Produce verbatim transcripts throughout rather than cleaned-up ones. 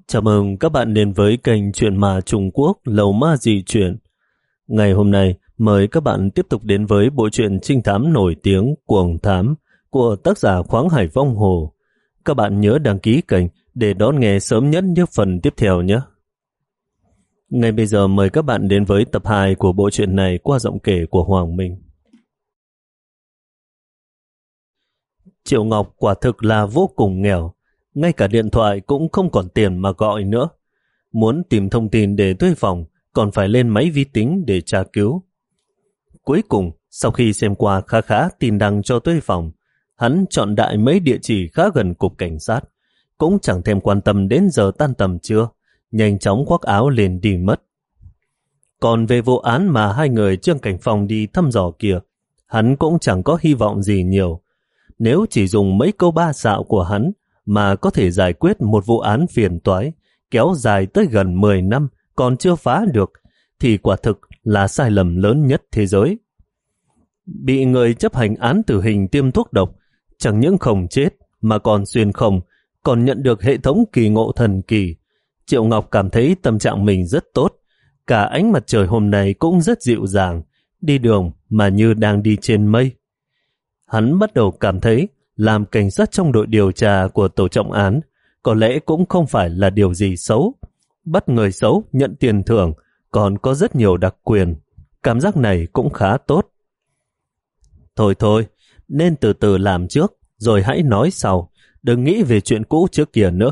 Chào mừng các bạn đến với kênh Chuyện Ma Trung Quốc Lầu Ma Dị Chuyện. Ngày hôm nay, mời các bạn tiếp tục đến với bộ truyện trinh thám nổi tiếng Cuồng Thám của tác giả Khoáng Hải Vong Hồ. Các bạn nhớ đăng ký kênh để đón nghe sớm nhất những phần tiếp theo nhé. Ngay bây giờ mời các bạn đến với tập hai của bộ truyện này qua giọng kể của Hoàng Minh. Triệu Ngọc quả thực là vô cùng nghèo. Ngay cả điện thoại cũng không còn tiền mà gọi nữa. Muốn tìm thông tin để thuê phòng, còn phải lên máy vi tính để tra cứu. Cuối cùng, sau khi xem qua khá khá tin đăng cho thuê phòng, hắn chọn đại mấy địa chỉ khá gần cục cảnh sát, cũng chẳng thèm quan tâm đến giờ tan tầm trưa, nhanh chóng khoác áo lên đi mất. Còn về vụ án mà hai người Trương Cảnh Phong đi thăm dò kia, hắn cũng chẳng có hy vọng gì nhiều. Nếu chỉ dùng mấy câu ba xạo của hắn mà có thể giải quyết một vụ án phiền toái kéo dài tới gần mười năm còn chưa phá được, thì quả thực là sai lầm lớn nhất thế giới. Bị người chấp hành án tử hình tiêm thuốc độc, chẳng những không chết mà còn xuyên không, còn nhận được hệ thống kỳ ngộ thần kỳ. Triệu Ngọc cảm thấy tâm trạng mình rất tốt, cả ánh mặt trời hôm nay cũng rất dịu dàng, đi đường mà như đang đi trên mây. Hắn bắt đầu cảm thấy làm cảnh sát trong đội điều tra của tổ trọng án có lẽ cũng không phải là điều gì xấu. Bắt người xấu nhận tiền thưởng còn có rất nhiều đặc quyền. Cảm giác này cũng khá tốt. Thôi thôi, nên từ từ làm trước, rồi hãy nói sau. Đừng nghĩ về chuyện cũ trước kia nữa.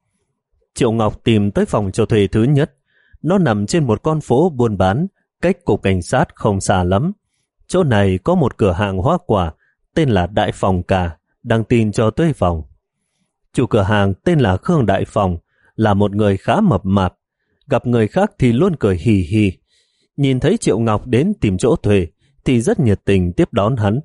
Triệu Ngọc tìm tới phòng cho thuê thứ nhất. Nó nằm trên một con phố buôn bán, cách cục cảnh sát không xa lắm. Chỗ này có một cửa hàng hoa quả tên là Đại Phòng Cà, đăng tin cho thuê phòng. Chủ cửa hàng tên là Khương Đại Phòng, là một người khá mập mạp, gặp người khác thì luôn cười hì hì. Nhìn thấy Triệu Ngọc đến tìm chỗ thuê thì rất nhiệt tình tiếp đón hắn.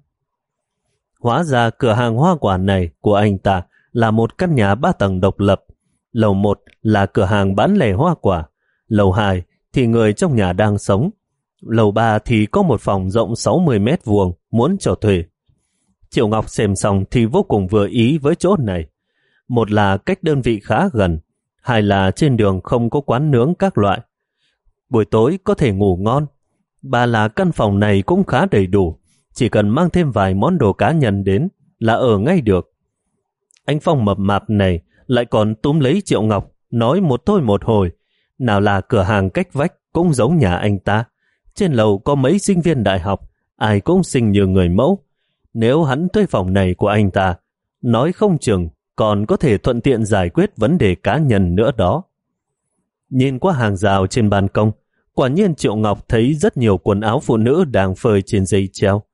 Hóa ra cửa hàng hoa quả này của anh ta là một căn nhà ba tầng độc lập. Lầu một là cửa hàng bán lẻ hoa quả, lầu hai thì người trong nhà đang sống, lầu ba thì có một phòng rộng sáu mươi mét vuông muốn cho thuê. Triệu Ngọc xem xong thì vô cùng vừa ý với chỗ này. Một là cách đơn vị khá gần, hai là trên đường không có quán nướng các loại. Buổi tối có thể ngủ ngon. Ba là căn phòng này cũng khá đầy đủ, chỉ cần mang thêm vài món đồ cá nhân đến là ở ngay được. Anh Phong mập mạp này lại còn túm lấy Triệu Ngọc, nói một thôi một hồi. Nào là cửa hàng cách vách cũng giống nhà anh ta. Trên lầu có mấy sinh viên đại học, ai cũng xinh như người mẫu. Nếu hắn thuê phòng này của anh ta, nói không chừng còn có thể thuận tiện giải quyết vấn đề cá nhân nữa đó. Nhìn qua hàng rào trên ban công, quả nhiên Triệu Ngọc thấy rất nhiều quần áo phụ nữ đang phơi trên dây treo.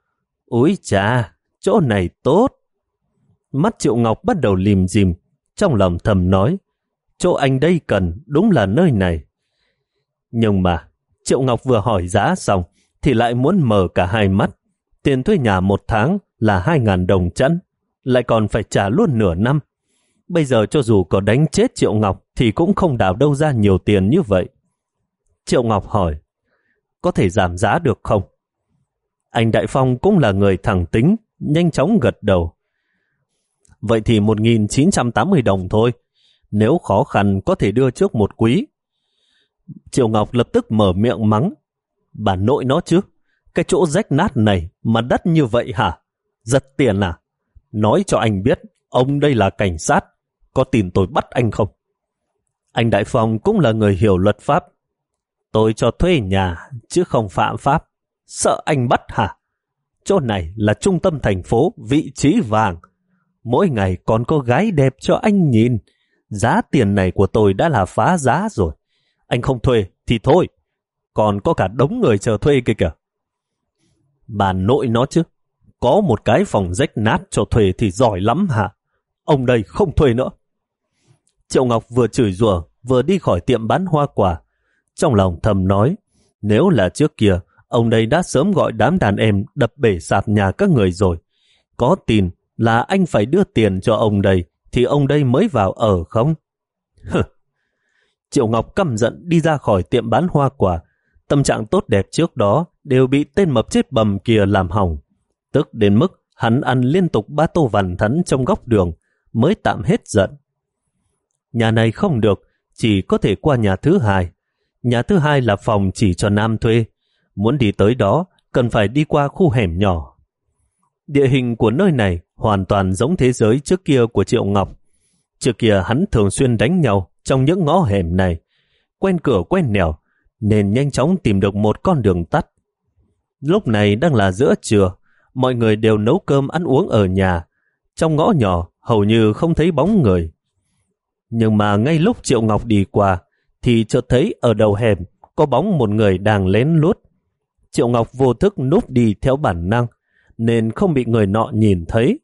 Úi chà, chỗ này tốt. Mắt Triệu Ngọc bắt đầu lìm dìm, trong lòng thầm nói, chỗ anh đây cần đúng là nơi này. Nhưng mà, Triệu Ngọc vừa hỏi giá xong, thì lại muốn mở cả hai mắt. Tiền thuê nhà một tháng là hai ngàn đồng chẵn, lại còn phải trả luôn nửa năm. Bây giờ cho dù có đánh chết Triệu Ngọc thì cũng không đào đâu ra nhiều tiền như vậy. Triệu Ngọc hỏi, có thể giảm giá được không? Anh Đại Phong cũng là người thẳng tính, nhanh chóng gật đầu. Vậy thì một nghìn chín trăm tám mươi đồng thôi, nếu khó khăn có thể đưa trước một quý. Triệu Ngọc lập tức mở miệng mắng, bà nội nó chứ, cái chỗ rách nát này mà đắt như vậy hả? Giật tiền à? Nói cho anh biết, ông đây là cảnh sát, có tin tôi bắt anh không? Anh Đại Phong cũng là người hiểu luật pháp. Tôi cho thuê nhà, chứ không phạm pháp. Sợ anh bắt hả? Chỗ này là trung tâm thành phố, vị trí vàng. Mỗi ngày còn có gái đẹp cho anh nhìn. Giá tiền này của tôi đã là phá giá rồi. Anh không thuê thì thôi. Còn có cả đống người chờ thuê kia kìa. Bà nội nó chứ. Có một cái phòng rách nát cho thuê thì giỏi lắm hả? Ông đây không thuê nữa. Triệu Ngọc vừa chửi rủa vừa đi khỏi tiệm bán hoa quả. Trong lòng thầm nói, nếu là trước kia, ông đây đã sớm gọi đám đàn em đập bể sạp nhà các người rồi. Có tin là anh phải đưa tiền cho ông đây, thì ông đây mới vào ở không? Hừ. Triệu Ngọc căm giận đi ra khỏi tiệm bán hoa quả. Tâm trạng tốt đẹp trước đó đều bị tên mập chết bầm kia làm hỏng. Tức đến mức hắn ăn liên tục ba tô vằn thắn trong góc đường mới tạm hết giận. Nhà này không được, chỉ có thể qua nhà thứ hai. Nhà thứ hai là phòng chỉ cho nam thuê. Muốn đi tới đó, cần phải đi qua khu hẻm nhỏ. Địa hình của nơi này hoàn toàn giống thế giới trước kia của Triệu Ngọc. Trước kia hắn thường xuyên đánh nhau trong những ngõ hẻm này, quen cửa quen nẻo, nên nhanh chóng tìm được một con đường tắt. Lúc này đang là giữa trưa, mọi người đều nấu cơm ăn uống ở nhà. Trong ngõ nhỏ hầu như không thấy bóng người. Nhưng mà ngay lúc Triệu Ngọc đi qua, thì chợt thấy ở đầu hẻm có bóng một người đang lén lút. Triệu Ngọc vô thức núp đi theo bản năng, nên không bị người nọ nhìn thấy.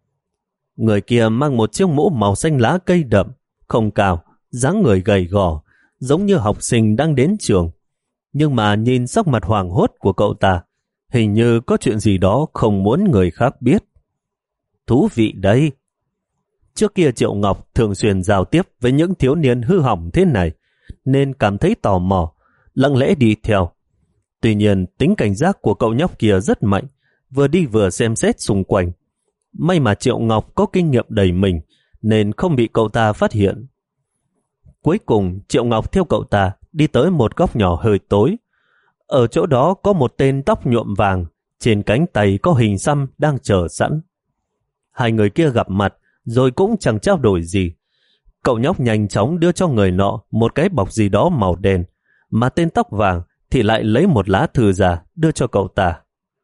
Người kia mang một chiếc mũ màu xanh lá cây đậm, không cao, dáng người gầy gò, giống như học sinh đang đến trường. Nhưng mà nhìn sắc mặt hoảng hốt của cậu ta, hình như có chuyện gì đó không muốn người khác biết. Thú vị đấy. Trước kia Triệu Ngọc thường xuyên giao tiếp với những thiếu niên hư hỏng thế này, nên cảm thấy tò mò, lặng lẽ đi theo. Tuy nhiên, tính cảnh giác của cậu nhóc kia rất mạnh, vừa đi vừa xem xét xung quanh. May mà Triệu Ngọc có kinh nghiệm đầy mình, nên không bị cậu ta phát hiện. Cuối cùng, Triệu Ngọc theo cậu ta đi tới một góc nhỏ hơi tối. Ở chỗ đó có một tên tóc nhuộm vàng, trên cánh tay có hình xăm đang chờ sẵn. Hai người kia gặp mặt, rồi cũng chẳng trao đổi gì. Cậu nhóc nhanh chóng đưa cho người nọ một cái bọc gì đó màu đen, mà tên tóc vàng thì lại lấy một lá thư ra đưa cho cậu ta.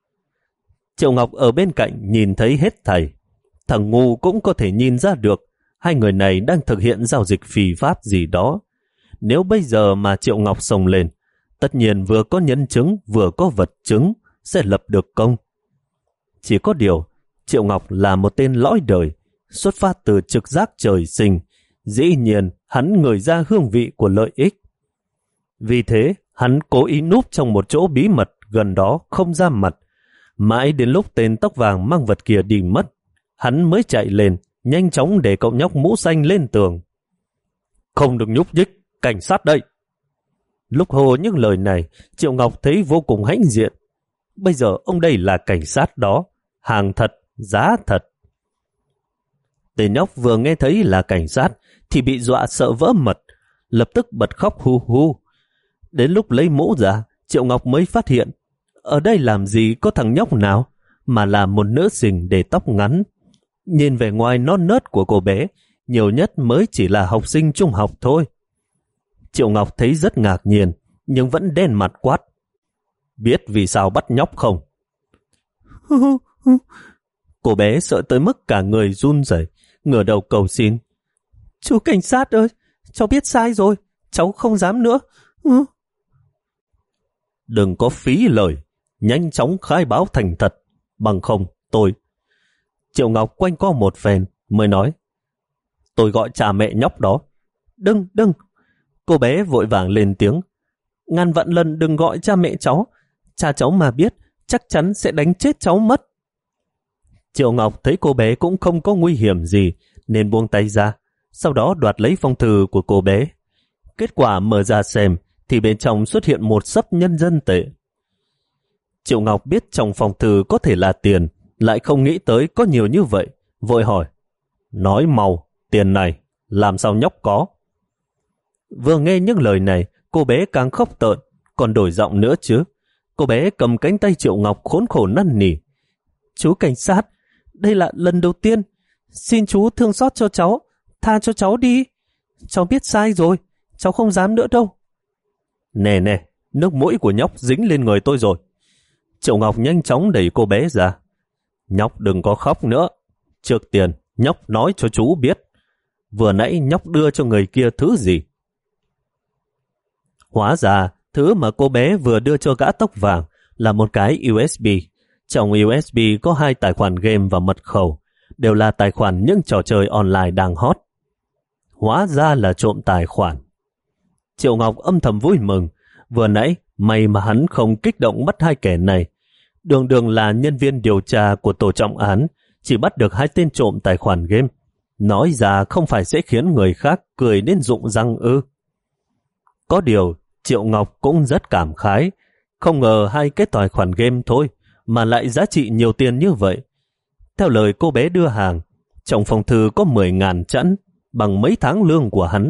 Triệu Ngọc ở bên cạnh nhìn thấy hết thảy. Thằng ngu cũng có thể nhìn ra được hai người này đang thực hiện giao dịch phi pháp gì đó. Nếu bây giờ mà Triệu Ngọc xông lên, tất nhiên vừa có nhân chứng vừa có vật chứng, sẽ lập được công. Chỉ có điều, Triệu Ngọc là một tên lõi đời, xuất phát từ trực giác trời sinh, dĩ nhiên hắn ngửi ra hương vị của lợi ích. Vì thế, hắn cố ý núp trong một chỗ bí mật gần đó không ra mặt. Mãi đến lúc tên tóc vàng mang vật kia đi mất, hắn mới chạy lên, nhanh chóng để cậu nhóc mũ xanh lên tường. Không được nhúc nhích, cảnh sát đây. Lúc hô những lời này, Triệu Ngọc thấy vô cùng hãnh diện. Bây giờ ông đây là cảnh sát đó, hàng thật, giá thật. Tên nhóc vừa nghe thấy là cảnh sát thì bị dọa sợ vỡ mật, lập tức bật khóc hu hu. Đến lúc lấy mũ ra, Triệu Ngọc mới phát hiện ở đây làm gì có thằng nhóc nào, mà là một nữ sinh để tóc ngắn. Nhìn vẻ ngoài non nớt của cô bé, nhiều nhất mới chỉ là học sinh trung học thôi. Triệu Ngọc thấy rất ngạc nhiên, nhưng vẫn đen mặt quát. Biết vì sao bắt nhóc không? Cô bé sợ tới mức cả người run rẩy, ngửa đầu cầu xin. Chú cảnh sát ơi, cháu biết sai rồi, cháu không dám nữa. Đừng có phí lời, nhanh chóng khai báo thành thật, bằng không tôi. Triệu Ngọc quanh co một phen mới nói. Tôi gọi cha mẹ nhóc đó. Đừng, đừng. Cô bé vội vàng lên tiếng. Ngàn vạn lần đừng gọi cha mẹ cháu. Cha cháu mà biết, chắc chắn sẽ đánh chết cháu mất. Triệu Ngọc thấy cô bé cũng không có nguy hiểm gì, nên buông tay ra, sau đó đoạt lấy phong thư của cô bé. Kết quả mở ra xem, thì bên trong xuất hiện một xấp nhân dân tệ. Triệu Ngọc biết trong phong thư có thể là tiền, lại không nghĩ tới có nhiều như vậy, vội hỏi. Nói mau, tiền này, làm sao nhóc có? Vừa nghe những lời này, cô bé càng khóc tợn, còn đổi giọng nữa chứ. Cô bé cầm cánh tay Triệu Ngọc khốn khổ năn nỉ. Chú cảnh sát, đây là lần đầu tiên. Xin chú thương xót cho cháu, tha cho cháu đi. Cháu biết sai rồi, cháu không dám nữa đâu. Nè nè, nước mũi của nhóc dính lên người tôi rồi. Triệu Ngọc nhanh chóng đẩy cô bé ra. Nhóc đừng có khóc nữa. Trước tiên, nhóc nói cho chú biết. Vừa nãy nhóc đưa cho người kia thứ gì? Hóa ra, thứ mà cô bé vừa đưa cho gã tóc vàng là một cái u ét bê. Trong u ét bê có hai tài khoản game và mật khẩu, đều là tài khoản những trò chơi online đang hot. Hóa ra là trộm tài khoản. Triệu Ngọc âm thầm vui mừng. Vừa nãy, may mà hắn không kích động bắt hai kẻ này. Đường đường là nhân viên điều tra của tổ trọng án, chỉ bắt được hai tên trộm tài khoản game. Nói ra không phải sẽ khiến người khác cười đến rụng răng ư. Có điều, Triệu Ngọc cũng rất cảm khái. Không ngờ hai cái tài khoản game thôi mà lại giá trị nhiều tiền như vậy. Theo lời cô bé đưa hàng, trong phong thư có mười ngàn chẵn, bằng mấy tháng lương của hắn.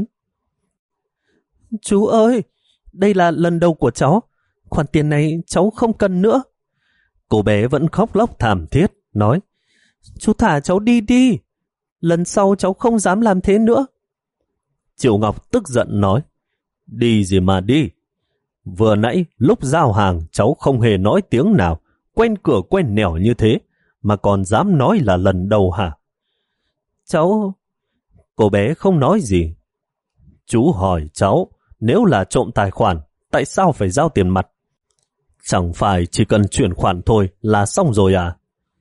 Chú ơi, đây là lần đầu của cháu, khoản tiền này cháu không cần nữa. Cô bé vẫn khóc lóc thảm thiết, nói, chú thả cháu đi đi, lần sau cháu không dám làm thế nữa. Triệu Ngọc tức giận nói, đi gì mà đi. Vừa nãy lúc giao hàng cháu không hề nói tiếng nào, quen cửa quen nẻo như thế, mà còn dám nói là lần đầu hả? Cháu... Cô bé không nói gì. Chú hỏi cháu, nếu là trộm tài khoản, tại sao phải giao tiền mặt? Chẳng phải chỉ cần chuyển khoản thôi là xong rồi à?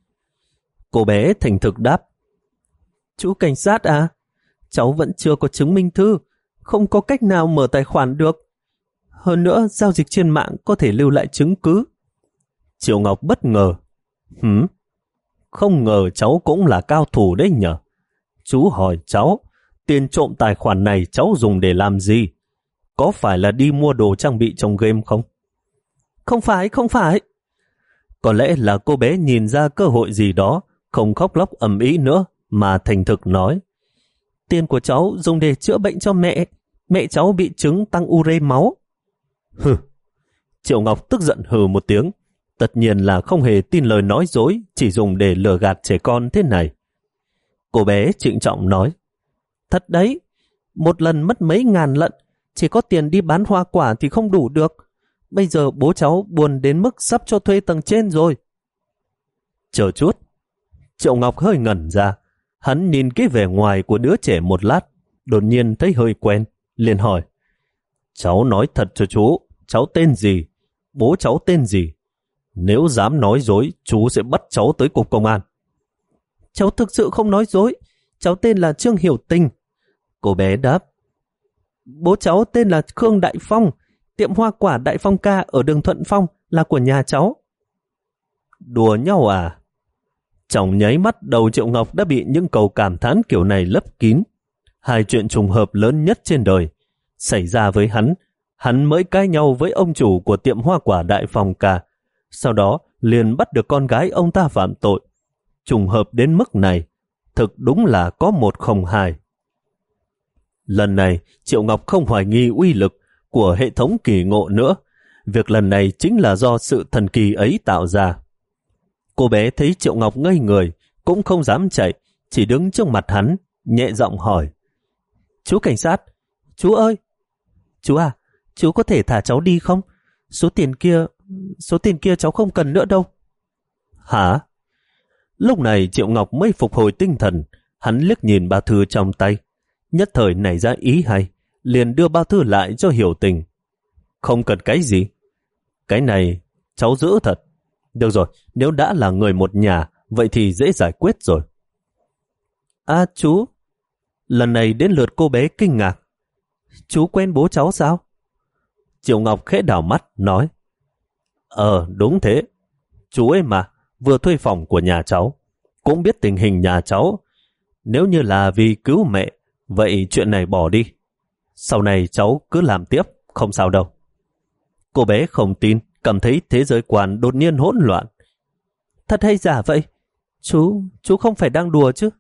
Cô bé thành thực đáp, chú cảnh sát à, cháu vẫn chưa có chứng minh thư, không có cách nào mở tài khoản được. Hơn nữa, giao dịch trên mạng có thể lưu lại chứng cứ. Triệu Ngọc bất ngờ. Hửm? Không ngờ cháu cũng là cao thủ đấy nhở? Chú hỏi cháu, tiền trộm tài khoản này cháu dùng để làm gì? Có phải là đi mua đồ trang bị trong game không? Không phải, không phải. Có lẽ là cô bé nhìn ra cơ hội gì đó, không khóc lóc ầm ĩ nữa, mà thành thực nói. Tiền của cháu dùng để chữa bệnh cho mẹ. Mẹ cháu bị chứng tăng ure máu. Hừ. Triệu Ngọc tức giận hừ một tiếng. Tất nhiên là không hề tin lời nói dối, chỉ dùng để lừa gạt trẻ con thế này. Cô bé trịnh trọng nói, thật đấy, một lần mất mấy ngàn lận, chỉ có tiền đi bán hoa quả thì không đủ được. Bây giờ bố cháu buồn đến mức sắp cho thuê tầng trên rồi. Chờ chút. Triệu Ngọc hơi ngẩn ra. Hắn nhìn cái vẻ ngoài của đứa trẻ một lát, đột nhiên thấy hơi quen, liền hỏi, cháu nói thật cho chú, cháu tên gì? Bố cháu tên gì? Nếu dám nói dối, chú sẽ bắt cháu tới cục công an. Cháu thực sự không nói dối, cháu tên là Trương Hiểu Tình. Cô bé đáp. Bố cháu tên là Khương Đại Phong, tiệm hoa quả Đại Phong Ca ở đường Thuận Phong là của nhà cháu. Đùa nhau à? Trong nháy mắt đầu Triệu Ngọc đã bị những câu cảm thán kiểu này lấp kín. Hai chuyện trùng hợp lớn nhất trên đời xảy ra với hắn. Hắn mới cãi nhau với ông chủ của tiệm hoa quả Đại Phong Ca, sau đó liền bắt được con gái ông ta phạm tội. Trùng hợp đến mức này, thực đúng là có một không hai. Lần này, Triệu Ngọc không hoài nghi uy lực của hệ thống kỳ ngộ nữa. Việc lần này chính là do sự thần kỳ ấy tạo ra. Cô bé thấy Triệu Ngọc ngây người, cũng không dám chạy, chỉ đứng trước mặt hắn, nhẹ giọng hỏi. Chú cảnh sát, chú ơi! Chú à, chú có thể thả cháu đi không? Số tiền kia, số tiền kia cháu không cần nữa đâu. Hả? Lúc này Triệu Ngọc mới phục hồi tinh thần, hắn liếc nhìn bao thư trong tay, nhất thời nảy ra ý hay, liền đưa bao thư lại cho Hiểu Tình. Không cần cái gì? Cái này cháu giữ thật. Được rồi, nếu đã là người một nhà, vậy thì dễ giải quyết rồi. À chú, lần này đến lượt cô bé kinh ngạc. Chú quen bố cháu sao? Triệu Ngọc khẽ đảo mắt, nói. Ờ, đúng thế. Chú ấy mà, vừa thuê phòng của nhà cháu, cũng biết tình hình nhà cháu. Nếu như là vì cứu mẹ, vậy chuyện này bỏ đi. Sau này cháu cứ làm tiếp, không sao đâu. Cô bé không tin, cảm thấy thế giới quan đột nhiên hỗn loạn. Thật hay giả vậy? Chú, chú không phải đang đùa chứ?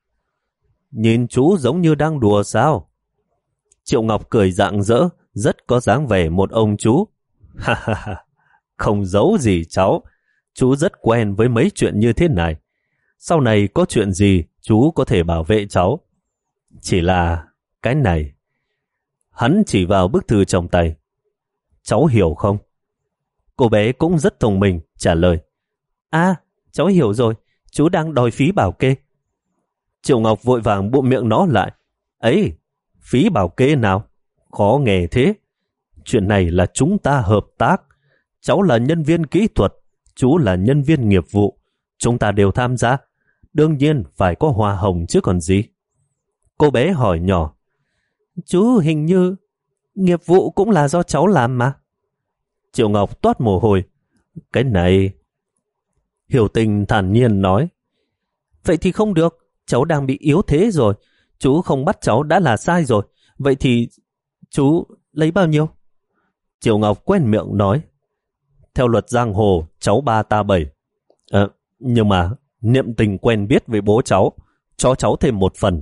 Nhìn chú giống như đang đùa sao? Triệu Ngọc cười rạng rỡ, rất có dáng vẻ một ông chú. Ha ha ha, không giấu gì cháu, chú rất quen với mấy chuyện như thế này. Sau này có chuyện gì, chú có thể bảo vệ cháu. Chỉ là cái này. Hắn chỉ vào bức thư trong tay. Cháu hiểu không? Cô bé cũng rất thông minh, trả lời. À, cháu hiểu rồi, chú đang đòi phí bảo kê. Triệu Ngọc vội vàng bụm miệng nó lại. Ấy, phí bảo kê nào? Khó nghe thế. Chuyện này là chúng ta hợp tác. Cháu là nhân viên kỹ thuật, chú là nhân viên nghiệp vụ. Chúng ta đều tham gia. Đương nhiên phải có hoa hồng chứ còn gì. Cô bé hỏi nhỏ. Chú hình như nghiệp vụ cũng là do cháu làm mà. Triệu Ngọc toát mồ hôi. Cái này... Hiểu Tình thản nhiên nói. Vậy thì không được, cháu đang bị yếu thế rồi. Chú không bắt cháu đã là sai rồi. Vậy thì chú lấy bao nhiêu? Triệu Ngọc quen miệng nói. Theo luật giang hồ, cháu ba ta bảy. À, nhưng mà niệm tình quen biết với bố cháu, cho cháu thêm một phần.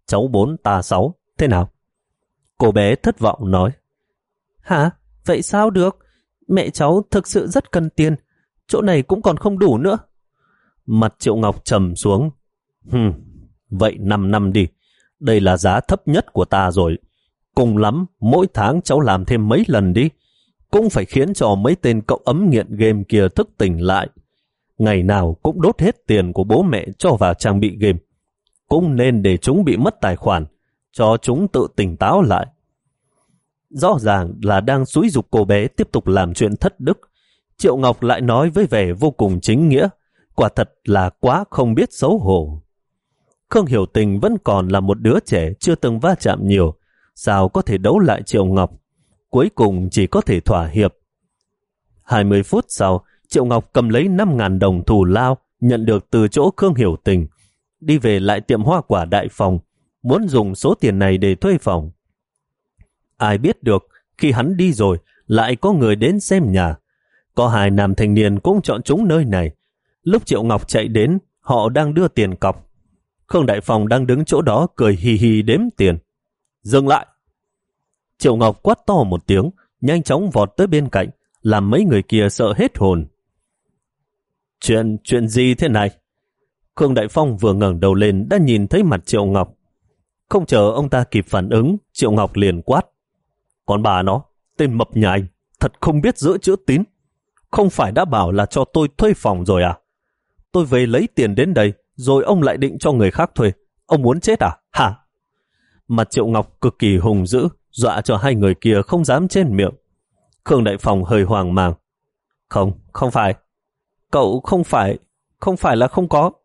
Cháu bốn ta sáu, thế nào? Cô bé thất vọng nói. Hả? Vậy sao được? Mẹ cháu thực sự rất cần tiền. Chỗ này cũng còn không đủ nữa. Mặt Triệu Ngọc trầm xuống. Hừm, vậy năm năm đi. Đây là giá thấp nhất của ta rồi. Cùng lắm, mỗi tháng cháu làm thêm mấy lần đi. Cũng phải khiến cho mấy tên cậu ấm nghiện game kia thức tỉnh lại. Ngày nào cũng đốt hết tiền của bố mẹ cho vào trang bị game. Cũng nên để chúng bị mất tài khoản, cho chúng tự tỉnh táo lại. Rõ ràng là đang xúi giục cô bé tiếp tục làm chuyện thất đức. Triệu Ngọc lại nói với vẻ vô cùng chính nghĩa. Quả thật là quá không biết xấu hổ. Khương Hiểu Tình vẫn còn là một đứa trẻ chưa từng va chạm nhiều. Sao có thể đấu lại Triệu Ngọc? Cuối cùng chỉ có thể thỏa hiệp. hai mươi phút sau, Triệu Ngọc cầm lấy năm ngàn đồng thù lao nhận được từ chỗ Khương Hiểu Tình. Đi về lại tiệm hoa quả Đại Phòng, muốn dùng số tiền này để thuê phòng. Ai biết được, khi hắn đi rồi, lại có người đến xem nhà. Có hai nam thanh niên cũng chọn chúng nơi này. Lúc Triệu Ngọc chạy đến, họ đang đưa tiền cọc. Khương Đại Phòng đang đứng chỗ đó cười hì hì đếm tiền. Dừng lại! Triệu Ngọc quát to một tiếng, nhanh chóng vọt tới bên cạnh, làm mấy người kia sợ hết hồn. Chuyện, chuyện gì thế này? Khương Đại Phong vừa ngẩng đầu lên đã nhìn thấy mặt Triệu Ngọc. Không chờ ông ta kịp phản ứng, Triệu Ngọc liền quát. Còn bà nó, tên mập nhà anh, thật không biết giữ chữ tín. Không phải đã bảo là cho tôi thuê phòng rồi à? Tôi về lấy tiền đến đây, rồi ông lại định cho người khác thuê. Ông muốn chết à? Hả? Mặt Triệu Ngọc cực kỳ hùng dữ, dọa cho hai người kia không dám trên miệng. Khương Đại Phong hơi hoang mang. Không, không phải. Cậu không phải, không phải là không có.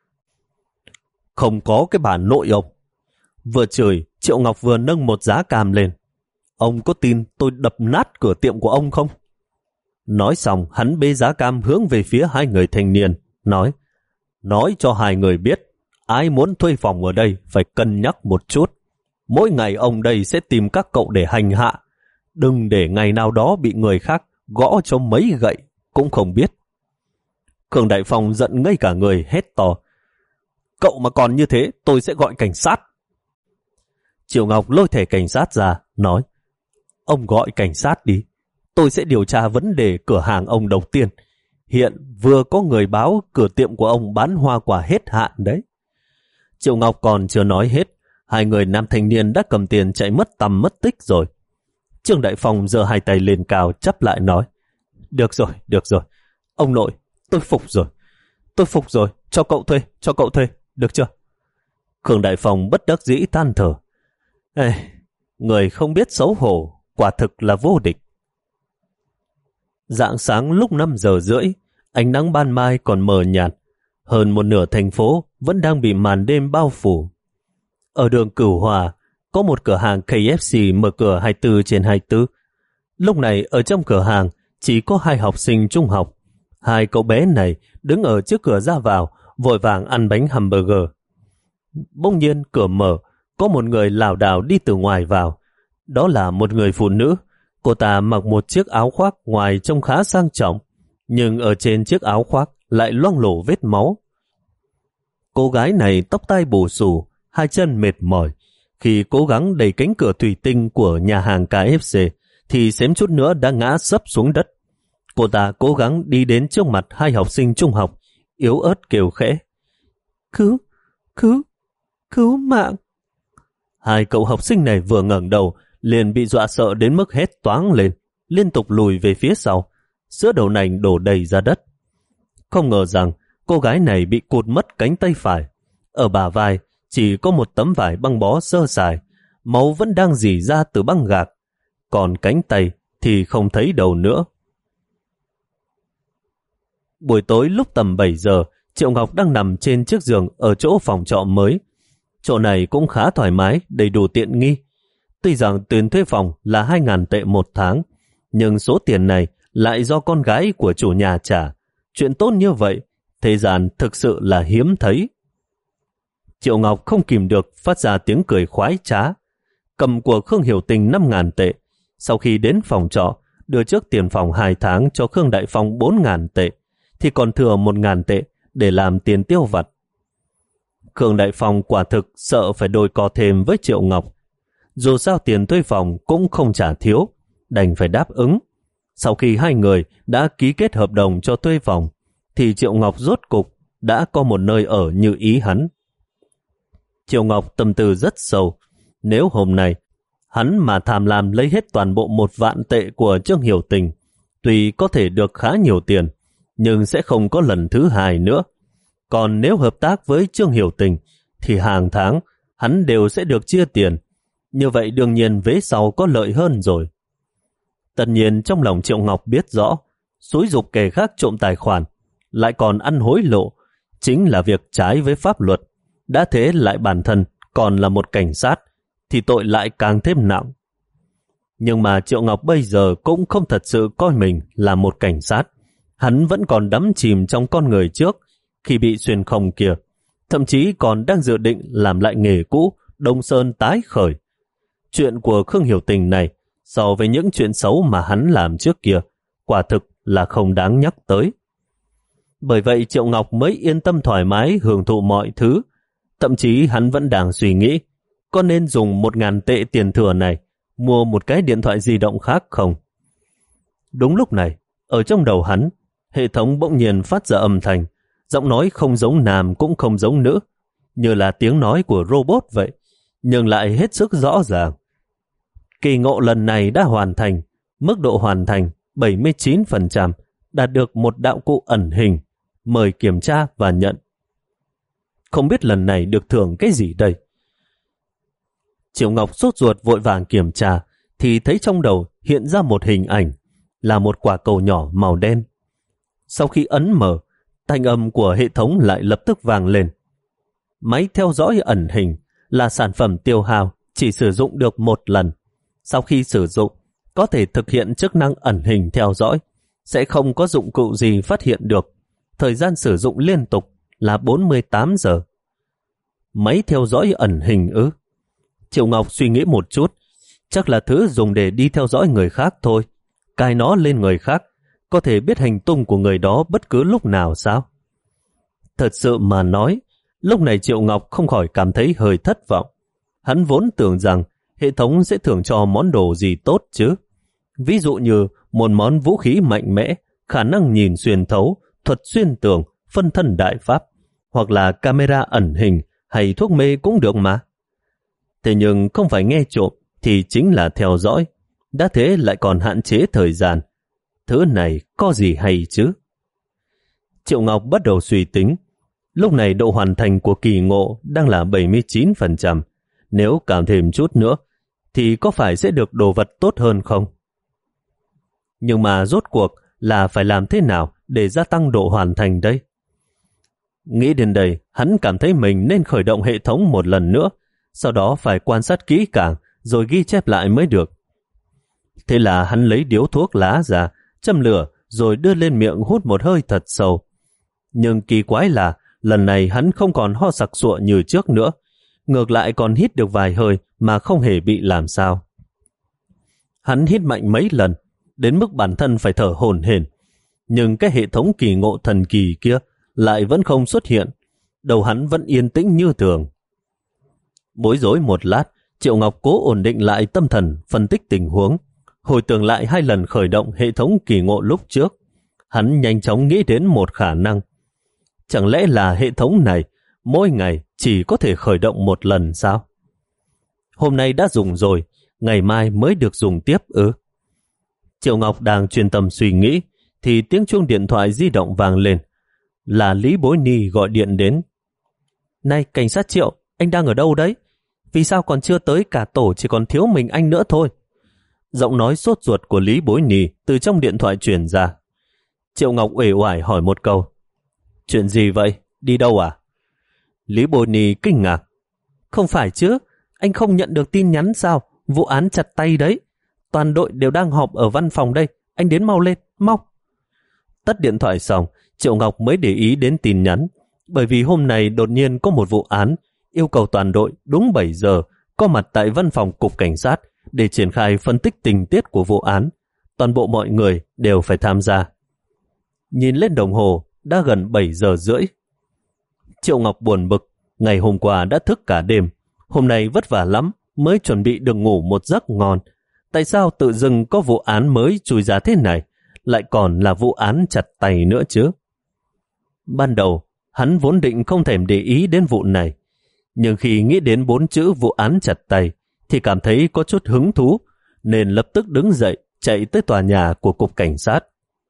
Không có cái bản nội ông. Vừa chửi, Triệu Ngọc vừa nâng một giá cam lên. Ông có tin tôi đập nát cửa tiệm của ông không? Nói xong, hắn bê giá cam hướng về phía hai người thanh niên, nói, nói cho hai người biết, ai muốn thuê phòng ở đây phải cân nhắc một chút. Mỗi ngày ông đây sẽ tìm các cậu để hành hạ. Đừng để ngày nào đó bị người khác gõ cho mấy gậy, cũng không biết. Khương Đại Phong giận ngây cả người, hét to. Cậu mà còn như thế, tôi sẽ gọi cảnh sát. Triệu Ngọc lôi thẻ cảnh sát ra, nói, ông gọi cảnh sát đi. Tôi sẽ điều tra vấn đề cửa hàng ông đầu tiên. Hiện vừa có người báo cửa tiệm của ông bán hoa quả hết hạn đấy. Triệu Ngọc còn chưa nói hết, hai người nam thanh niên đã cầm tiền chạy mất tăm mất tích rồi. Trương Đại Phong giơ hai tay lên cao chắp lại nói, được rồi, được rồi. Ông nội, tôi phục rồi. Tôi phục rồi, cho cậu thuê, cho cậu thuê, được chưa? Khương Đại Phong bất đắc dĩ than thở. Ê, người không biết xấu hổ, quả thực là vô địch. Rạng sáng lúc năm giờ rưỡi, ánh nắng ban mai còn mờ nhạt. Hơn một nửa thành phố vẫn đang bị màn đêm bao phủ. Ở đường Cửu Hòa, có một cửa hàng ca ép xê mở cửa hai mươi bốn trên hai mươi bốn. Lúc này ở trong cửa hàng chỉ có hai học sinh trung học. Hai cậu bé này đứng ở trước cửa ra vào, vội vàng ăn bánh hamburger. Bỗng nhiên cửa mở, có một người lảo đảo đi từ ngoài vào. Đó là một người phụ nữ. Cô ta mặc một chiếc áo khoác ngoài trông khá sang trọng, nhưng ở trên chiếc áo khoác lại loang lổ vết máu. Cô gái này tóc tai bù xù, hai chân mệt mỏi. Khi cố gắng đẩy cánh cửa thủy tinh của nhà hàng ca ép xê thì xém chút nữa đã ngã sấp xuống đất. Cô ta cố gắng đi đến trước mặt hai học sinh trung học, yếu ớt kêu khẽ. Cứu, cứu, cứu mạng. Hai cậu học sinh này vừa ngẩng đầu liền bị dọa sợ đến mức hét toáng lên, liên tục lùi về phía sau, sữa đậu nành đổ đầy ra đất. Không ngờ rằng cô gái này bị cụt mất cánh tay phải. Ở bả vai chỉ có một tấm vải băng bó sơ sài, máu vẫn đang rỉ ra từ băng gạc, còn cánh tay thì không thấy đầu nữa. Buổi tối lúc tầm bảy giờ, Triệu Ngọc đang nằm trên chiếc giường ở chỗ phòng trọ mới. Chỗ này cũng khá thoải mái, đầy đủ tiện nghi. Tuy rằng tiền thuê phòng là hai ngàn tệ một tháng, nhưng số tiền này lại do con gái của chủ nhà trả. Chuyện tốt như vậy, thế gian thực sự là hiếm thấy. Triệu Ngọc không kìm được phát ra tiếng cười khoái trá. Cầm của Khương Hiểu Tình năm ngàn tệ. Sau khi đến phòng trọ, đưa trước tiền phòng hai tháng cho Khương Đại Phong bốn ngàn tệ, thì còn thừa một ngàn tệ để làm tiền tiêu vặt. Khương Đại Phong quả thực sợ phải đôi co thêm với Triệu Ngọc. Dù sao tiền thuê phòng cũng không trả thiếu, đành phải đáp ứng. Sau khi hai người đã ký kết hợp đồng cho thuê phòng, thì Triệu Ngọc rốt cục đã có một nơi ở như ý hắn. Triệu Ngọc tâm tư rất sâu. Nếu hôm nay hắn mà tham lam lấy hết toàn bộ một vạn tệ của Trương Hiểu Tình, tuy có thể được khá nhiều tiền, nhưng sẽ không có lần thứ hai nữa. Còn nếu hợp tác với Trương Hiểu Tình, thì hàng tháng hắn đều sẽ được chia tiền. Như vậy đương nhiên vế sau có lợi hơn rồi. Tất nhiên trong lòng Triệu Ngọc biết rõ, xúi giục kẻ khác trộm tài khoản, lại còn ăn hối lộ, chính là việc trái với pháp luật. Đã thế lại bản thân còn là một cảnh sát, thì tội lại càng thêm nặng. Nhưng mà Triệu Ngọc bây giờ cũng không thật sự coi mình là một cảnh sát. Hắn vẫn còn đắm chìm trong con người trước khi bị xuyên không kia. Thậm chí còn đang dự định làm lại nghề cũ, Đông Sơn tái khởi. Chuyện của Khương Hiểu Tình này, so với những chuyện xấu mà hắn làm trước kia, quả thực là không đáng nhắc tới. Bởi vậy Triệu Ngọc mới yên tâm thoải mái hưởng thụ mọi thứ. Thậm chí hắn vẫn đang suy nghĩ, có nên dùng một ngàn tệ tiền thừa này mua một cái điện thoại di động khác không? Đúng lúc này, ở trong đầu hắn, hệ thống bỗng nhiên phát ra âm thanh, giọng nói không giống nam cũng không giống nữ, như là tiếng nói của robot vậy, nhưng lại hết sức rõ ràng. Kỳ ngộ lần này đã hoàn thành, mức độ hoàn thành bảy mươi chín phần trăm, đạt được một đạo cụ ẩn hình, mời kiểm tra và nhận. Không biết lần này được thưởng cái gì đây? Triệu Ngọc sốt ruột vội vàng kiểm tra, thì thấy trong đầu hiện ra một hình ảnh, là một quả cầu nhỏ màu đen. Sau khi ấn mở, thanh âm của hệ thống lại lập tức vang lên. Máy theo dõi ẩn hình là sản phẩm tiêu hao, chỉ sử dụng được một lần. Sau khi sử dụng, có thể thực hiện chức năng ẩn hình theo dõi, sẽ không có dụng cụ gì phát hiện được. Thời gian sử dụng liên tục là bốn mươi tám giờ. Máy theo dõi ẩn hình ư? Triệu Ngọc suy nghĩ một chút, chắc là thứ dùng để đi theo dõi người khác thôi. Cài nó lên người khác, có thể biết hành tung của người đó bất cứ lúc nào sao? Thật sự mà nói, lúc này Triệu Ngọc không khỏi cảm thấy hơi thất vọng. Hắn vốn tưởng rằng hệ thống sẽ thưởng cho món đồ gì tốt chứ. Ví dụ như một món vũ khí mạnh mẽ, khả năng nhìn xuyên thấu, thuật xuyên tường, phân thân đại pháp, hoặc là camera ẩn hình hay thuốc mê cũng được mà. Thế nhưng không phải nghe trộm thì chính là theo dõi, đã thế lại còn hạn chế thời gian. Thứ này có gì hay chứ? Triệu Ngọc bắt đầu suy tính. Lúc này độ hoàn thành của kỳ ngộ đang là bảy mươi chín phần trăm. Nếu cảm thêm chút nữa, thì có phải sẽ được đồ vật tốt hơn không? Nhưng mà rốt cuộc là phải làm thế nào để gia tăng độ hoàn thành đây? Nghĩ đến đây, hắn cảm thấy mình nên khởi động hệ thống một lần nữa, sau đó phải quan sát kỹ càng rồi ghi chép lại mới được. Thế là hắn lấy điếu thuốc lá ra, châm lửa rồi đưa lên miệng hút một hơi thật sâu. Nhưng kỳ quái là lần này hắn không còn ho sặc sụa như trước nữa, ngược lại còn hít được vài hơi mà không hề bị làm sao. Hắn hít mạnh mấy lần, đến mức bản thân phải thở hổn hển, nhưng cái hệ thống kỳ ngộ thần kỳ kia lại vẫn không xuất hiện, đầu hắn vẫn yên tĩnh như thường. Bối rối một lát, Triệu Ngọc cố ổn định lại tâm thần, phân tích tình huống, hồi tưởng lại hai lần khởi động hệ thống kỳ ngộ lúc trước. Hắn nhanh chóng nghĩ đến một khả năng. Chẳng lẽ là hệ thống này mỗi ngày chỉ có thể khởi động một lần sao? Hôm nay đã dùng rồi, ngày mai mới được dùng tiếp ư? Triệu Ngọc đang chuyên tâm suy nghĩ, thì tiếng chuông điện thoại di động vang lên. Là Lý Bối Ni gọi điện đến. Này cảnh sát Triệu, anh đang ở đâu đấy? Vì sao còn chưa tới, cả tổ chỉ còn thiếu mình anh nữa thôi? Giọng nói sốt ruột của Lý Bối Ni từ trong điện thoại truyền ra. Triệu Ngọc uể oải hỏi một câu. Chuyện gì vậy? Đi đâu à? Lý Bối Ni kinh ngạc. Không phải chứ, anh không nhận được tin nhắn sao? Vụ án chặt tay đấy. Toàn đội đều đang họp ở văn phòng đây. Anh đến mau lên, mau. Tắt điện thoại xong, Triệu Ngọc mới để ý đến tin nhắn. Bởi vì hôm nay đột nhiên có một vụ án, yêu cầu toàn đội đúng bảy giờ có mặt tại văn phòng cục cảnh sát để triển khai phân tích tình tiết của vụ án. Toàn bộ mọi người đều phải tham gia. Nhìn lên đồng hồ, đã gần bảy giờ rưỡi. Triệu Ngọc buồn bực, Ngày hôm qua đã thức cả đêm, hôm nay vất vả lắm mới chuẩn bị được ngủ một giấc ngon. Tại sao tự dưng có vụ án mới chui ra thế này, lại còn là vụ án chặt tay nữa chứ? Ban đầu, hắn vốn định không thèm để ý đến vụ này, nhưng khi nghĩ đến bốn chữ vụ án chặt tay thì cảm thấy có chút hứng thú, nên lập tức đứng dậy chạy tới tòa nhà của cục cảnh sát.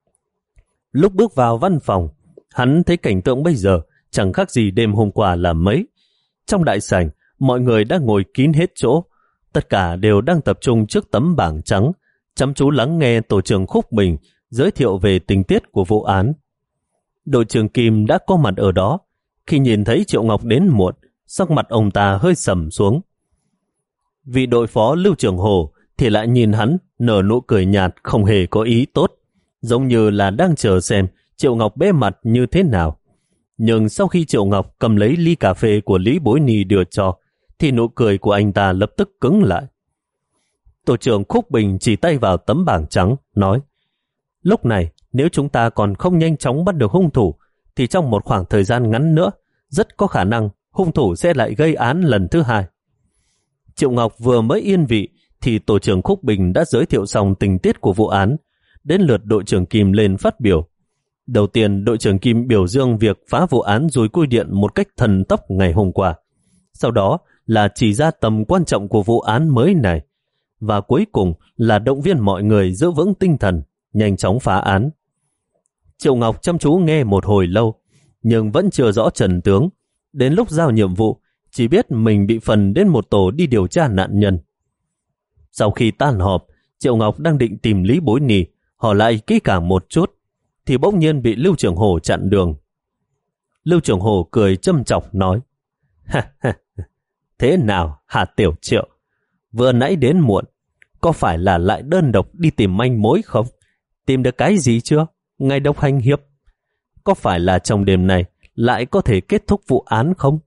Lúc bước vào văn phòng, hắn thấy cảnh tượng bây giờ chẳng khác gì đêm hôm qua là mấy. Trong đại sảnh, mọi người đã ngồi kín hết chỗ, tất cả đều đang tập trung trước tấm bảng trắng, chăm chú lắng nghe tổ trưởng Khúc Bình giới thiệu về tình tiết của vụ án. Đội trưởng Kim đã có mặt ở đó. Khi nhìn thấy Triệu Ngọc đến muộn, sắc mặt ông ta hơi sầm xuống. Vị đội phó Lưu Trường Hồ thì lại nhìn hắn nở nụ cười nhạt, không hề có ý tốt, giống như là đang chờ xem Triệu Ngọc bẽ mặt như thế nào. Nhưng sau khi Triệu Ngọc cầm lấy ly cà phê của Lý Bối Ni đưa cho, thì nụ cười của anh ta lập tức cứng lại. Tổ trưởng Khúc Bình chỉ tay vào tấm bảng trắng, nói: lúc này, nếu chúng ta còn không nhanh chóng bắt được hung thủ, thì trong một khoảng thời gian ngắn nữa, rất có khả năng hung thủ sẽ lại gây án lần thứ hai. Triệu Ngọc vừa mới yên vị, thì tổ trưởng Khúc Bình đã giới thiệu xong tình tiết của vụ án. Đến lượt đội trưởng Kim lên phát biểu. Đầu tiên, đội trưởng Kim biểu dương việc phá vụ án dùi cui điện một cách thần tốc ngày hôm qua. Sau đó là chỉ ra tầm quan trọng của vụ án mới này. Và cuối cùng là động viên mọi người giữ vững tinh thần, nhanh chóng phá án. Triệu Ngọc chăm chú nghe một hồi lâu, nhưng vẫn chưa rõ trần tướng. Đến lúc giao nhiệm vụ, chỉ biết mình bị phần đến một tổ đi điều tra nạn nhân. Sau khi tan họp, Triệu Ngọc đang định tìm Lý Bối Ni, hỏi lại kỹ càng một chút, thì bỗng nhiên bị Lưu Trường Hồ chặn đường. Lưu Trường Hồ cười châm chọc nói: ha ha, thế nào Hà Tiểu Triệu, vừa nãy đến muộn, có phải là lại đơn độc đi tìm manh mối không? Tìm được cái gì chưa? Ngày độc hành hiệp, có phải là trong đêm này lại có thể kết thúc vụ án không?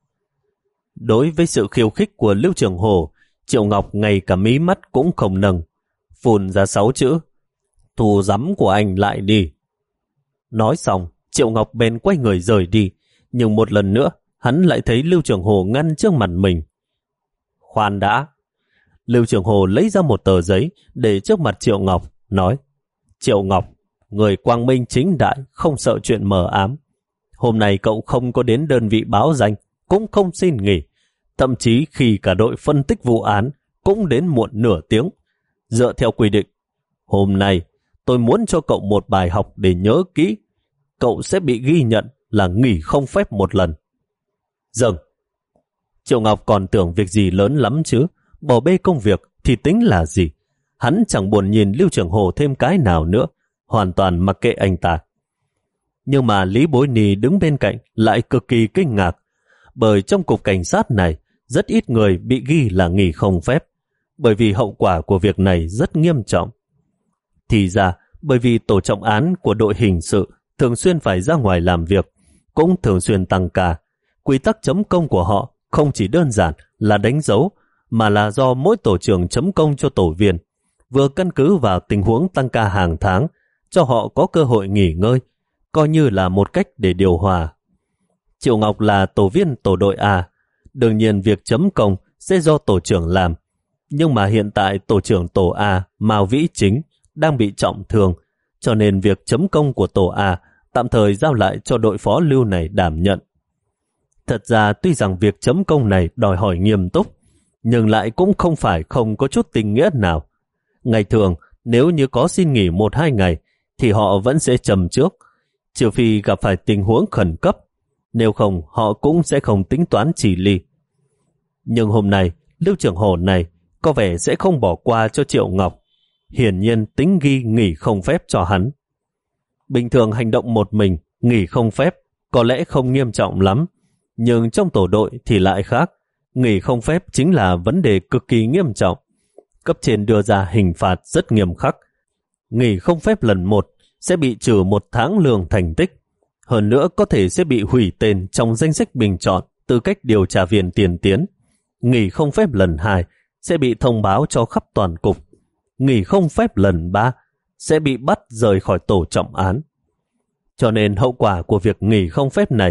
Đối với sự khiêu khích của Lưu Trường Hồ, Triệu Ngọc ngay cả mí mắt cũng không nâng, phun ra sáu chữ: thù rắm của anh lại đi. Nói xong, Triệu Ngọc bèn quay người rời đi, nhưng một lần nữa hắn lại thấy Lưu Trường Hồ ngăn trước mặt mình. Khoan đã. Lưu Trường Hồ lấy ra một tờ giấy để trước mặt Triệu Ngọc, nói: Triệu Ngọc, người quang minh chính đại, không sợ chuyện mờ ám. Hôm nay cậu không có đến đơn vị báo danh, cũng không xin nghỉ, thậm chí khi cả đội phân tích vụ án cũng đến muộn nửa tiếng. Dựa theo quy định, hôm nay tôi muốn cho cậu một bài học để nhớ kỹ. Cậu sẽ bị ghi nhận là nghỉ không phép một lần. Dừng. Triệu Ngọc còn tưởng việc gì lớn lắm chứ, bỏ bê công việc thì tính là gì. Hắn chẳng buồn nhìn Lưu Trường Hồ thêm cái nào nữa, hoàn toàn mặc kệ anh ta. Nhưng mà Lý Bối Ni đứng bên cạnh lại cực kỳ kinh ngạc, bởi trong cục cảnh sát này rất ít người bị ghi là nghỉ không phép, bởi vì hậu quả của việc này rất nghiêm trọng. Thì ra, bởi vì tổ trọng án của đội hình sự thường xuyên phải ra ngoài làm việc, cũng thường xuyên tăng ca, quy tắc chấm công của họ không chỉ đơn giản là đánh dấu, mà là do mỗi tổ trưởng chấm công cho tổ viên, vừa căn cứ vào tình huống tăng ca hàng tháng, cho họ có cơ hội nghỉ ngơi, coi như là một cách để điều hòa. Triệu Ngọc là tổ viên tổ đội A, đương nhiên việc chấm công sẽ do tổ trưởng làm, nhưng mà hiện tại tổ trưởng tổ A, Mao Vĩ Chính, đang bị trọng thương, cho nên việc chấm công của tổ A tạm thời giao lại cho đội phó Lưu này đảm nhận. Thật ra tuy rằng việc chấm công này đòi hỏi nghiêm túc, nhưng lại cũng không phải không có chút tình nghĩa nào. Ngày thường, nếu như có xin nghỉ một hai ngày, thì họ vẫn sẽ chấm trước, trừ phi gặp phải tình huống khẩn cấp, nếu không họ cũng sẽ không tính toán chỉ ly. Nhưng hôm nay, Lưu Trường Hồ này có vẻ sẽ không bỏ qua cho Triệu Ngọc, hiển nhiên tính ghi nghỉ không phép cho hắn. Bình thường hành động một mình, nghỉ không phép, có lẽ không nghiêm trọng lắm, nhưng trong tổ đội thì lại khác. Nghỉ không phép chính là vấn đề cực kỳ nghiêm trọng. Cấp trên đưa ra hình phạt rất nghiêm khắc. Nghỉ không phép lần một sẽ bị trừ một tháng lương thành tích. Hơn nữa có thể sẽ bị hủy tên trong danh sách bình chọn tư cách điều tra viên tiền tiến. Nghỉ không phép lần hai sẽ bị thông báo cho khắp toàn cục. Nghỉ không phép lần ba sẽ bị bắt rời khỏi tổ trọng án. Cho nên hậu quả của việc nghỉ không phép này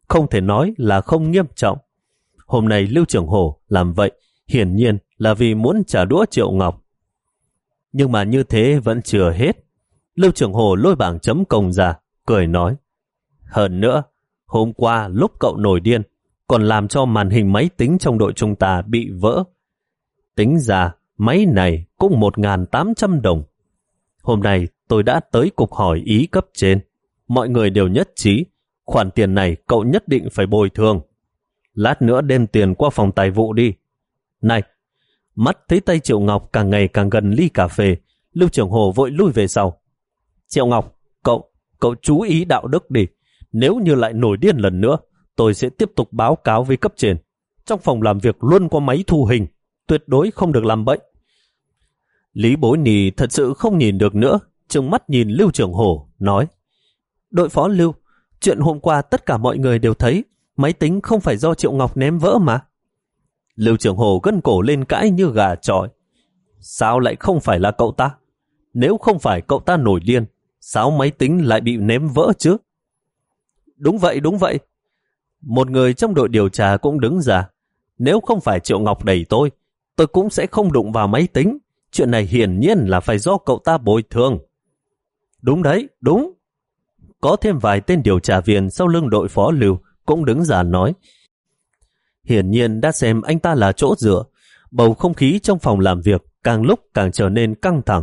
không thể nói là không nghiêm trọng. Hôm nay Lưu Trường Hổ làm vậy hiển nhiên là vì muốn trả đũa Triệu Ngọc. Nhưng mà như thế vẫn chưa hết. Lưu Trường Hổ lôi bảng chấm công ra, cười nói: hơn nữa, hôm qua lúc cậu nổi điên, còn làm cho màn hình máy tính trong đội chúng ta bị vỡ. Tính ra, máy này cũng một nghìn tám trăm đồng. Hôm nay tôi đã tới cục hỏi ý cấp trên. Mọi người đều nhất trí, khoản tiền này cậu nhất định phải bồi thường. Lát nữa đem tiền qua phòng tài vụ đi. Này! Mắt thấy tay Triệu Ngọc càng ngày càng gần ly cà phê, Lưu Trường Hồ vội lui về sau. Triệu Ngọc, cậu, cậu chú ý đạo đức đi. Nếu như lại nổi điên lần nữa, tôi sẽ tiếp tục báo cáo với cấp trên. Trong phòng làm việc luôn có máy thu hình, tuyệt đối không được làm bệnh. Lý Bối Nì thật sự không nhìn được nữa, trừng mắt nhìn Lưu Trường Hồ, nói: đội phó Lưu, chuyện hôm qua tất cả mọi người đều thấy, máy tính không phải do Triệu Ngọc ném vỡ mà. Lưu Trường Hồ gân cổ lên cãi như gà chọi. Sao lại không phải là cậu ta? Nếu không phải cậu ta nổi điên, sao máy tính lại bị ném vỡ chứ? Đúng vậy, đúng vậy. Một người trong đội điều tra cũng đứng ra. Nếu không phải Triệu Ngọc đẩy tôi, tôi cũng sẽ không đụng vào máy tính. Chuyện này hiển nhiên là phải do cậu ta bồi thường. Đúng đấy, đúng. Có thêm vài tên điều tra viên sau lưng đội phó Lưu cũng đứng ra nói. Hiển nhiên đã xem anh ta là chỗ dựa. Bầu không khí trong phòng làm việc càng lúc càng trở nên căng thẳng.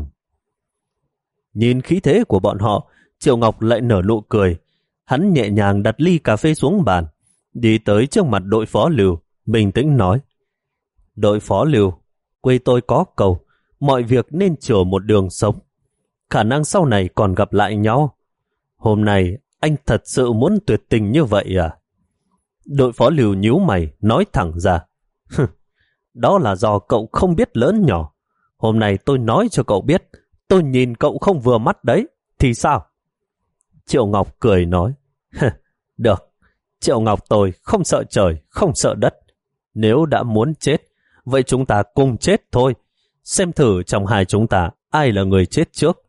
Nhìn khí thế của bọn họ, Triệu Ngọc lại nở nụ cười. Hắn nhẹ nhàng đặt ly cà phê xuống bàn, đi tới trước mặt đội phó Lưu, bình tĩnh nói: đội phó Lưu, quê tôi có câu, mọi việc nên chừa một đường sống. Khả năng sau này còn gặp lại nhau. Hôm nay anh thật sự muốn tuyệt tình như vậy à? Đội phó Lưu nhíu mày, nói thẳng ra: đó là do cậu không biết lớn nhỏ. Hôm nay tôi nói cho cậu biết, tôi nhìn cậu không vừa mắt đấy, thì sao? Triệu Ngọc cười nói: được, Triệu Ngọc tôi không sợ trời, không sợ đất. Nếu đã muốn chết, vậy chúng ta cùng chết thôi. Xem thử trong hai chúng ta ai là người chết trước.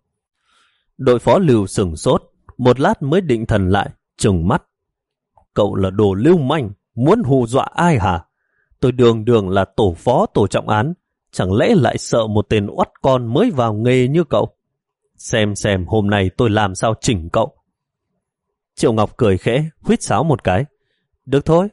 Đội phó Lưu sửng sốt, một lát mới định thần lại, trừng mắt: cậu là đồ lưu manh, muốn hù dọa ai hả? Tôi đường đường là tổ phó tổ trọng án, chẳng lẽ lại sợ một tên oắt con mới vào nghề như cậu? Xem xem hôm nay tôi làm sao chỉnh cậu. Triệu Ngọc cười khẽ, huýt sáo một cái: được thôi.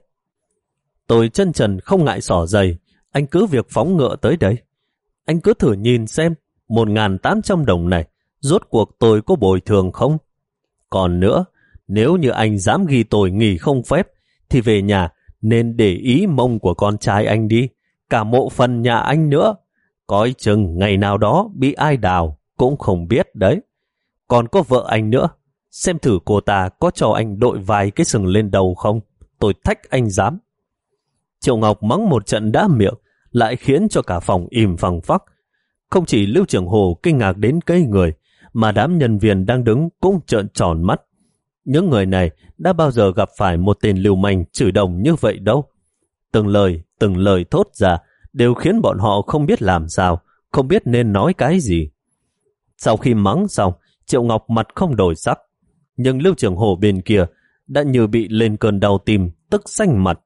Tôi chân trần không ngại xỏ giày, anh cứ việc phóng ngựa tới đây. Anh cứ thử nhìn xem, một nghìn tám trăm đồng này, rốt cuộc tôi có bồi thường không? Còn nữa, nếu như anh dám ghi tôi nghỉ không phép, thì về nhà nên để ý mông của con trai anh đi, cả mộ phần nhà anh nữa. Coi chừng ngày nào đó bị ai đào cũng không biết đấy. Còn có vợ anh nữa, xem thử cô ta có cho anh đội vài cái sừng lên đầu không? Tôi thách anh dám. Triệu Ngọc mắng một trận đã miệng, lại khiến cho cả phòng im phăng phắc. Không chỉ Lưu Trường Hồ kinh ngạc đến cây người, mà đám nhân viên đang đứng cũng trợn tròn mắt. Những người này đã bao giờ gặp phải một tên lưu manh chửi đồng như vậy đâu. Từng lời, từng lời thốt ra đều khiến bọn họ không biết làm sao, không biết nên nói cái gì. Sau khi mắng xong, Triệu Ngọc mặt không đổi sắc, nhưng Lưu Trường Hồ bên kia đã như bị lên cơn đau tim, tức xanh mặt.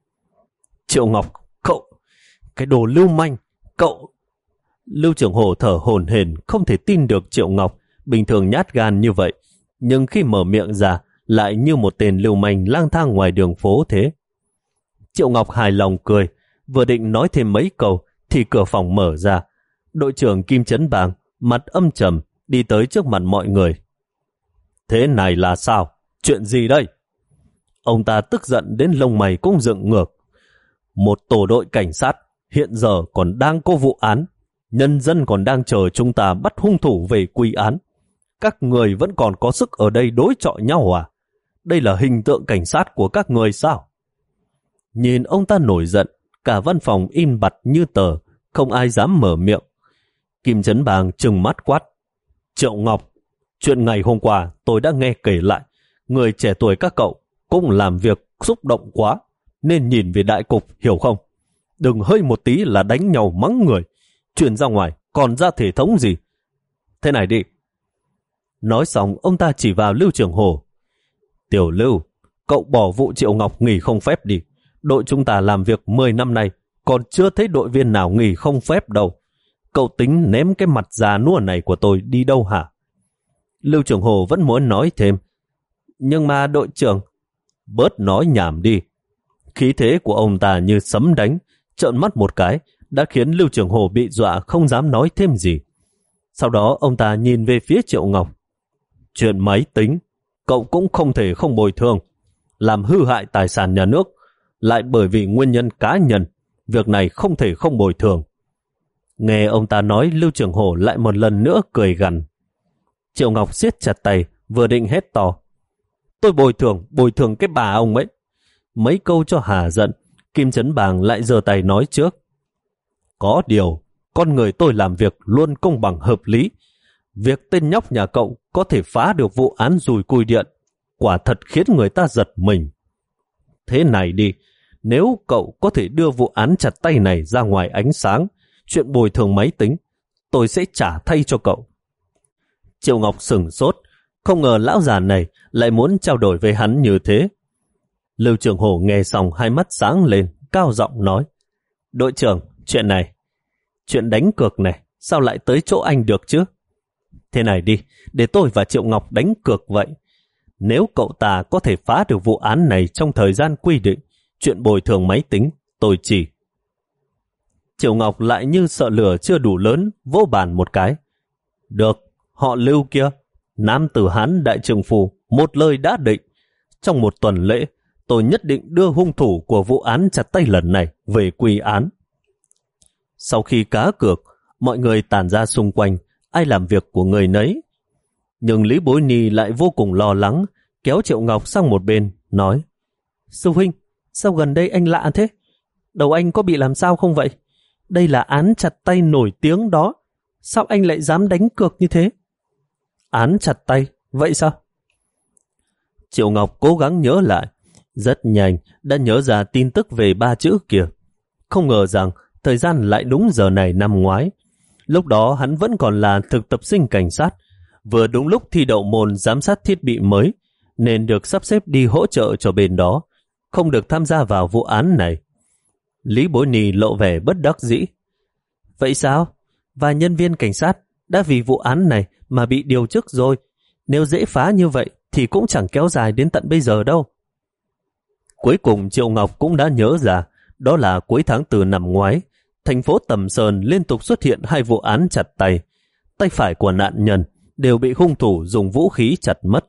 Triệu Ngọc, cậu, cái đồ lưu manh, cậu... Lưu Trường Hồ thở hổn hển, không thể tin được Triệu Ngọc bình thường nhát gan như vậy, nhưng khi mở miệng ra lại như một tên lưu manh lang thang ngoài đường phố thế. Triệu Ngọc hài lòng cười, vừa định nói thêm mấy câu thì cửa phòng mở ra. Đội trưởng Kim Chấn Bàng mặt âm trầm đi tới trước mặt mọi người. Thế này là sao? Chuyện gì đây? Ông ta tức giận đến lông mày cũng dựng ngược. Một tổ đội cảnh sát hiện giờ còn đang có vụ án, nhân dân còn đang chờ chúng ta bắt hung thủ về quy án. Các người vẫn còn có sức ở đây đối chọi nhau à? Đây là hình tượng cảnh sát của các người sao? Nhìn ông ta nổi giận, cả văn phòng im bặt như tờ, không ai dám mở miệng. Kim Chấn Bàng trừng mắt quát: Triệu Ngọc, chuyện ngày hôm qua tôi đã nghe kể lại. Người trẻ tuổi các cậu cũng làm việc xúc động quá, nên nhìn về đại cục, hiểu không? Đừng hơi một tí là đánh nhau mắng người, chuyển ra ngoài còn ra thể thống gì. Thế này đi. Nói xong ông ta chỉ vào Lưu Trường Hồ. Tiểu Lưu, cậu bỏ vụ Triệu Ngọc nghỉ không phép đi. Đội chúng ta làm việc mười năm nay, còn chưa thấy đội viên nào nghỉ không phép đâu. Cậu tính ném cái mặt già nua này của tôi đi đâu hả? Lưu Trường Hồ vẫn muốn nói thêm. Nhưng mà đội trưởng... Bớt nói nhảm đi. Khí thế của ông ta như sấm đánh, trợn mắt một cái, đã khiến Lưu Trường Hồ bị dọa không dám nói thêm gì. Sau đó ông ta nhìn về phía Triệu Ngọc. Chuyện máy tính, cậu cũng không thể không bồi thường. Làm hư hại tài sản nhà nước, lại bởi vì nguyên nhân cá nhân, việc này không thể không bồi thường. Nghe ông ta nói, Lưu Trường Hồ lại một lần nữa cười gằn. Triệu Ngọc siết chặt tay, vừa định hét to. Tôi bồi thường, bồi thường cái bà ông ấy. Mấy câu cho hà giận, Kim Chấn Bàng lại giơ tay nói trước. Có điều, con người tôi làm việc luôn công bằng hợp lý. Việc tên nhóc nhà cậu có thể phá được vụ án dùi cui điện, quả thật khiến người ta giật mình. Thế này đi, nếu cậu có thể đưa vụ án chặt tay này ra ngoài ánh sáng, chuyện bồi thường máy tính, tôi sẽ trả thay cho cậu. Triệu Ngọc sửng sốt, không ngờ lão già này lại muốn trao đổi với hắn như thế. Lưu Trường Hồ nghe xong hai mắt sáng lên, cao giọng nói. Đội trưởng, chuyện này, chuyện đánh cược này, sao lại tới chỗ anh được chứ? Thế này đi, để tôi và Triệu Ngọc đánh cược vậy. Nếu cậu ta có thể phá được vụ án này trong thời gian quy định, chuyện bồi thường máy tính, tôi chỉ. Triệu Ngọc lại như sợ lửa chưa đủ lớn, vỗ bàn một cái. Được, họ Lưu kia, nam tử Hán đại trượng phu, một lời đã định. Trong một tuần lễ, tôi nhất định đưa hung thủ của vụ án chặt tay lần này về quy án. Sau khi cá cược, mọi người tản ra xung quanh, ai làm việc của người nấy. Nhưng Lý Bối Ni lại vô cùng lo lắng, kéo Triệu Ngọc sang một bên, nói. Sư huynh, sao gần đây anh lạ thế? Đầu anh có bị làm sao không vậy? Đây là án chặt tay nổi tiếng đó. Sao anh lại dám đánh cược như thế? Án chặt tay, vậy sao? Triệu Ngọc cố gắng nhớ lại. Rất nhanh đã nhớ ra tin tức về ba chữ kia. Không ngờ rằng thời gian lại đúng giờ này năm ngoái. Lúc đó hắn vẫn còn là thực tập sinh cảnh sát, vừa đúng lúc thi đậu môn giám sát thiết bị mới, nên được sắp xếp đi hỗ trợ cho bên đó, không được tham gia vào vụ án này. Lý Bối Ni lộ vẻ bất đắc dĩ. Vậy sao? Và nhân viên cảnh sát đã vì vụ án này mà bị điều chức rồi. Nếu dễ phá như vậy thì cũng chẳng kéo dài đến tận bây giờ đâu. Cuối cùng Triệu Ngọc cũng đã nhớ ra, đó là cuối tháng tư năm ngoái, thành phố Tầm Sơn liên tục xuất hiện hai vụ án chặt tay. Tay phải của nạn nhân đều bị hung thủ dùng vũ khí chặt mất.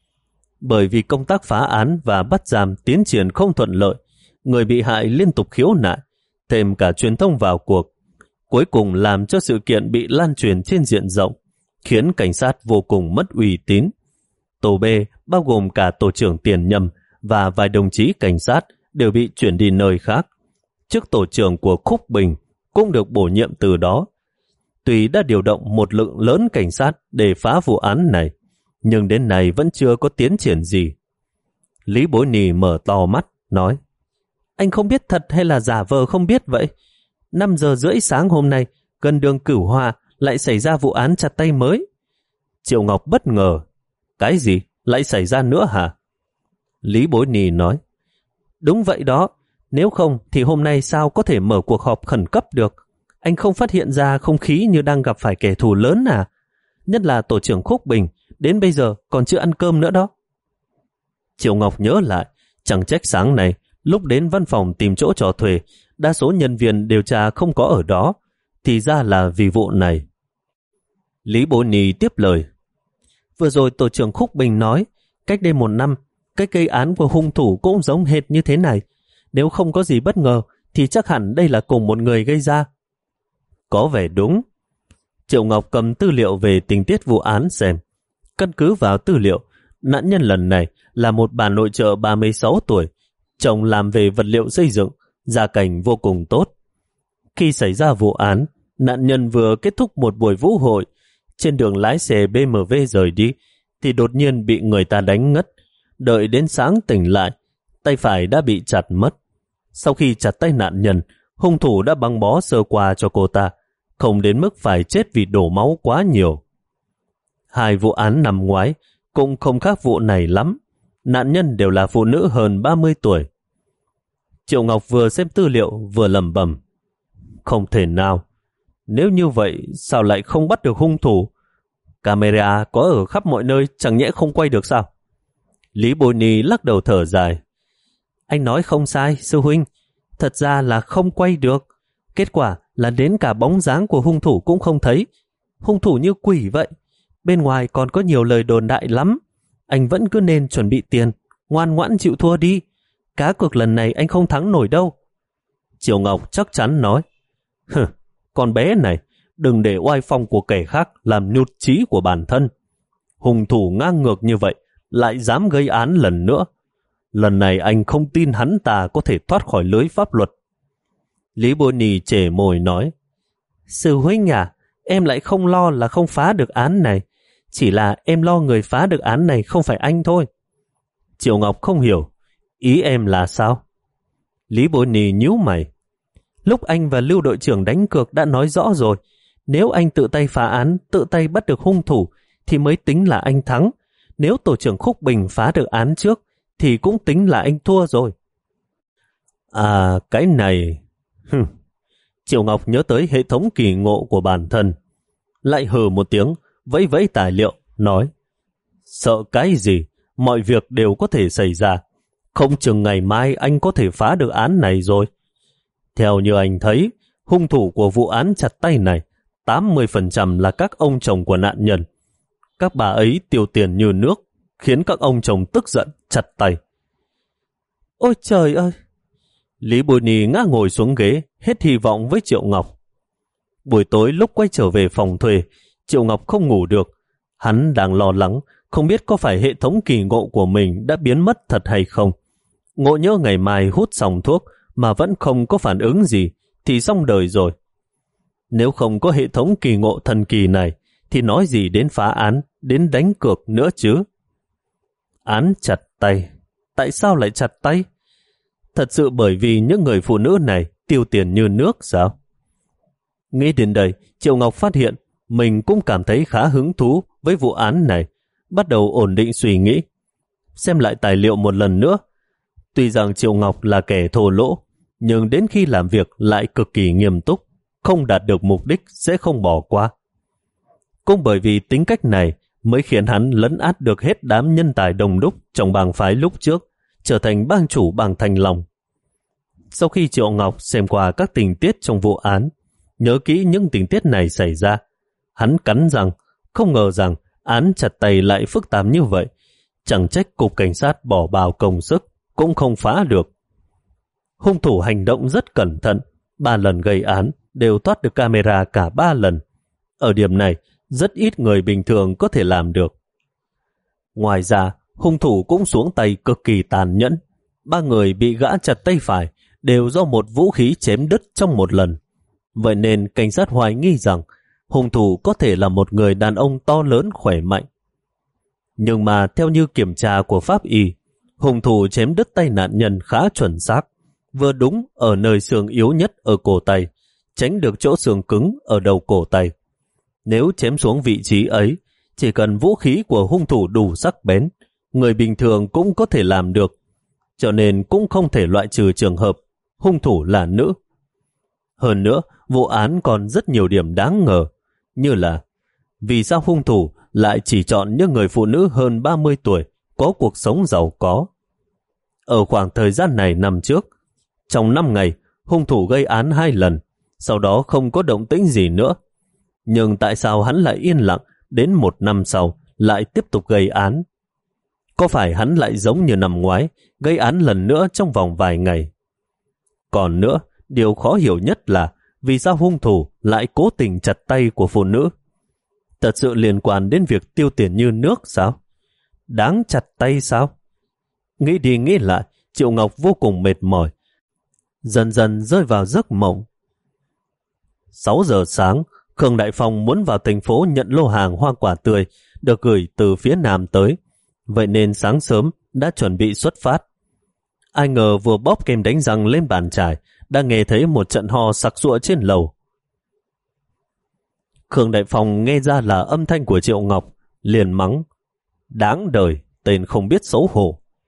Bởi vì công tác phá án và bắt giam tiến triển không thuận lợi, người bị hại liên tục khiếu nại, thêm cả truyền thông vào cuộc, cuối cùng làm cho sự kiện bị lan truyền trên diện rộng, khiến cảnh sát vô cùng mất uy tín. Tổ B, bao gồm cả tổ trưởng Tiền Nhâm và vài đồng chí cảnh sát, đều bị chuyển đi nơi khác. Chức tổ trưởng của Khúc Bình cũng được bổ nhiệm từ đó. Tuy đã điều động một lượng lớn cảnh sát để phá vụ án này, nhưng đến nay vẫn chưa có tiến triển gì. Lý Bối Ni mở to mắt, nói. Anh không biết thật hay là giả vờ không biết vậy? năm giờ rưỡi sáng hôm nay, gần đường Cửu Hoa lại xảy ra vụ án chặt tay mới. Triệu Ngọc bất ngờ. Cái gì? Lại xảy ra nữa hả? Lý Bối Ni nói. Đúng vậy đó. Nếu không thì hôm nay sao có thể mở cuộc họp khẩn cấp được? Anh không phát hiện ra không khí như đang gặp phải kẻ thù lớn à? Nhất là tổ trưởng Khúc Bình, đến bây giờ còn chưa ăn cơm nữa đó. Triệu Ngọc nhớ lại, chẳng trách sáng nay, lúc đến văn phòng tìm chỗ trọ thuê, đa số nhân viên điều tra không có ở đó, thì ra là vì vụ này. Lý Bối Ni tiếp lời. Vừa rồi tổ trưởng Khúc Bình nói, cách đây một năm, cái gây án của hung thủ cũng giống hệt như thế này. Nếu không có gì bất ngờ, thì chắc hẳn đây là cùng một người gây ra. Có vẻ đúng. Triệu Ngọc cầm tư liệu về tình tiết vụ án xem. Căn cứ vào tư liệu, nạn nhân lần này là một bà nội trợ ba mươi sáu tuổi, chồng làm về vật liệu xây dựng, gia cảnh vô cùng tốt. Khi xảy ra vụ án, nạn nhân vừa kết thúc một buổi vũ hội, trên đường lái xe bê em vê rời đi, thì đột nhiên bị người ta đánh ngất. Đợi đến sáng tỉnh lại, tay phải đã bị chặt mất. Sau khi chặt tay nạn nhân, hung thủ đã băng bó sơ qua cho cô ta, không đến mức phải chết vì đổ máu quá nhiều. Hai vụ án năm ngoái cũng không khác vụ này lắm. nạn nhân đều là phụ nữ hơn ba mươi tuổi. Triệu Ngọc vừa xem tư liệu vừa lẩm bẩm. Không thể nào. Nếu như vậy, sao lại không bắt được hung thủ? Camera có ở khắp mọi nơi, chẳng nhẽ không quay được sao? Lý Bôi Ni lắc đầu thở dài. Anh nói không sai, sư huynh. Thật ra là không quay được. Kết quả là đến cả bóng dáng của hung thủ cũng không thấy. Hung thủ như quỷ vậy. Bên ngoài còn có nhiều lời đồn đại lắm. Anh vẫn cứ nên chuẩn bị tiền, ngoan ngoãn chịu thua đi. Cá cược lần này anh không thắng nổi đâu. Triệu Ngọc chắc chắn nói. Hừ, con bé này, đừng để oai phong của kẻ khác làm nhụt chí của bản thân. Hung thủ ngang ngược như vậy, lại dám gây án lần nữa. Lần này anh không tin hắn ta có thể thoát khỏi lưới pháp luật. Lý Bôi Ni chề môi nói. Sư huynh à, em lại không lo là không phá được án này. Chỉ là em lo người phá được án này không phải anh thôi. Triệu Ngọc không hiểu. Ý em là sao? Lý Bôi Ni nhíu mày. Lúc anh và Lưu đội trưởng đánh cược đã nói rõ rồi. Nếu anh tự tay phá án, tự tay bắt được hung thủ, thì mới tính là anh thắng. Nếu tổ trưởng Khúc Bình phá được án trước, thì cũng tính là anh thua rồi. À, cái này... Hừm. Triệu Ngọc nhớ tới hệ thống kỳ ngộ của bản thân. Lại hừ một tiếng, vẫy vẫy tài liệu, nói. Sợ cái gì? Mọi việc đều có thể xảy ra. Không chừng ngày mai anh có thể phá được án này rồi. Theo như anh thấy, hung thủ của vụ án chặt tay này, tám mươi phần trăm là các ông chồng của nạn nhân. Các bà ấy tiêu tiền như nước, khiến các ông chồng tức giận, chặt tay. Ôi trời ơi! Lý Bôi Ni ngã ngồi xuống ghế, hết hy vọng với Triệu Ngọc. Buổi tối lúc quay trở về phòng thuê, Triệu Ngọc không ngủ được. Hắn đang lo lắng, không biết có phải hệ thống kỳ ngộ của mình đã biến mất thật hay không. Ngộ nhỡ ngày mai hút xong thuốc mà vẫn không có phản ứng gì, thì xong đời rồi. Nếu không có hệ thống kỳ ngộ thần kỳ này, thì nói gì đến phá án, đến đánh cược nữa chứ. Án chặt tay. Tại sao lại chặt tay? Thật sự bởi vì những người phụ nữ này tiêu tiền như nước sao? Nghĩ đến đây, Triệu Ngọc phát hiện mình cũng cảm thấy khá hứng thú với vụ án này, bắt đầu ổn định suy nghĩ. Xem lại tài liệu một lần nữa. Tuy rằng Triệu Ngọc là kẻ thô lỗ, nhưng đến khi làm việc lại cực kỳ nghiêm túc, không đạt được mục đích sẽ không bỏ qua. Cũng bởi vì tính cách này mới khiến hắn lấn át được hết đám nhân tài đồng đúc trong bang phái lúc trước, trở thành bang chủ bang Thanh Long. Sau khi Triệu Ngọc xem qua các tình tiết trong vụ án, nhớ kỹ những tình tiết này xảy ra, hắn cắn rằng không ngờ rằng án chặt tay lại phức tạp như vậy, chẳng trách cục cảnh sát bỏ bao công sức cũng không phá được. Hung thủ hành động rất cẩn thận, ba lần gây án đều thoát được camera cả ba lần. Ở điểm này, rất ít người bình thường có thể làm được. Ngoài ra, hung thủ cũng xuống tay cực kỳ tàn nhẫn. Ba người bị gã chặt tay phải đều do một vũ khí chém đứt trong một lần. Vậy nên cảnh sát hoài nghi rằng hung thủ có thể là một người đàn ông to lớn khỏe mạnh. Nhưng mà theo như kiểm tra của pháp y, hung thủ chém đứt tay nạn nhân khá chuẩn xác, vừa đúng ở nơi xương yếu nhất ở cổ tay, tránh được chỗ xương cứng ở đầu cổ tay. Nếu chém xuống vị trí ấy, chỉ cần vũ khí của hung thủ đủ sắc bén, người bình thường cũng có thể làm được, cho nên cũng không thể loại trừ trường hợp hung thủ là nữ. Hơn nữa, vụ án còn rất nhiều điểm đáng ngờ, như là vì sao hung thủ lại chỉ chọn những người phụ nữ hơn ba mươi tuổi có cuộc sống giàu có. Ở khoảng thời gian này năm trước, trong năm ngày, hung thủ gây án hai lần, sau đó không có động tĩnh gì nữa. Nhưng tại sao hắn lại yên lặng đến một năm sau lại tiếp tục gây án? Có phải hắn lại giống như năm ngoái, gây án lần nữa trong vòng vài ngày? Còn nữa, điều khó hiểu nhất là vì sao hung thủ lại cố tình chặt tay của phụ nữ? Thật sự liên quan đến việc tiêu tiền như nước sao? Đáng chặt tay sao? Nghĩ đi nghĩ lại, Triệu Ngọc vô cùng mệt mỏi, dần dần rơi vào giấc mộng. sáu giờ sáng, Khương Đại Phong muốn vào thành phố nhận lô hàng hoa quả tươi được gửi từ phía Nam tới, vậy nên sáng sớm đã chuẩn bị xuất phát. Ai ngờ vừa bóp kem đánh răng lên bàn chải, đã nghe thấy một trận ho sặc sụa trên lầu. Khương Đại Phong nghe ra là âm thanh của Triệu Ngọc, liền mắng: đáng đời, tên không biết xấu hổ.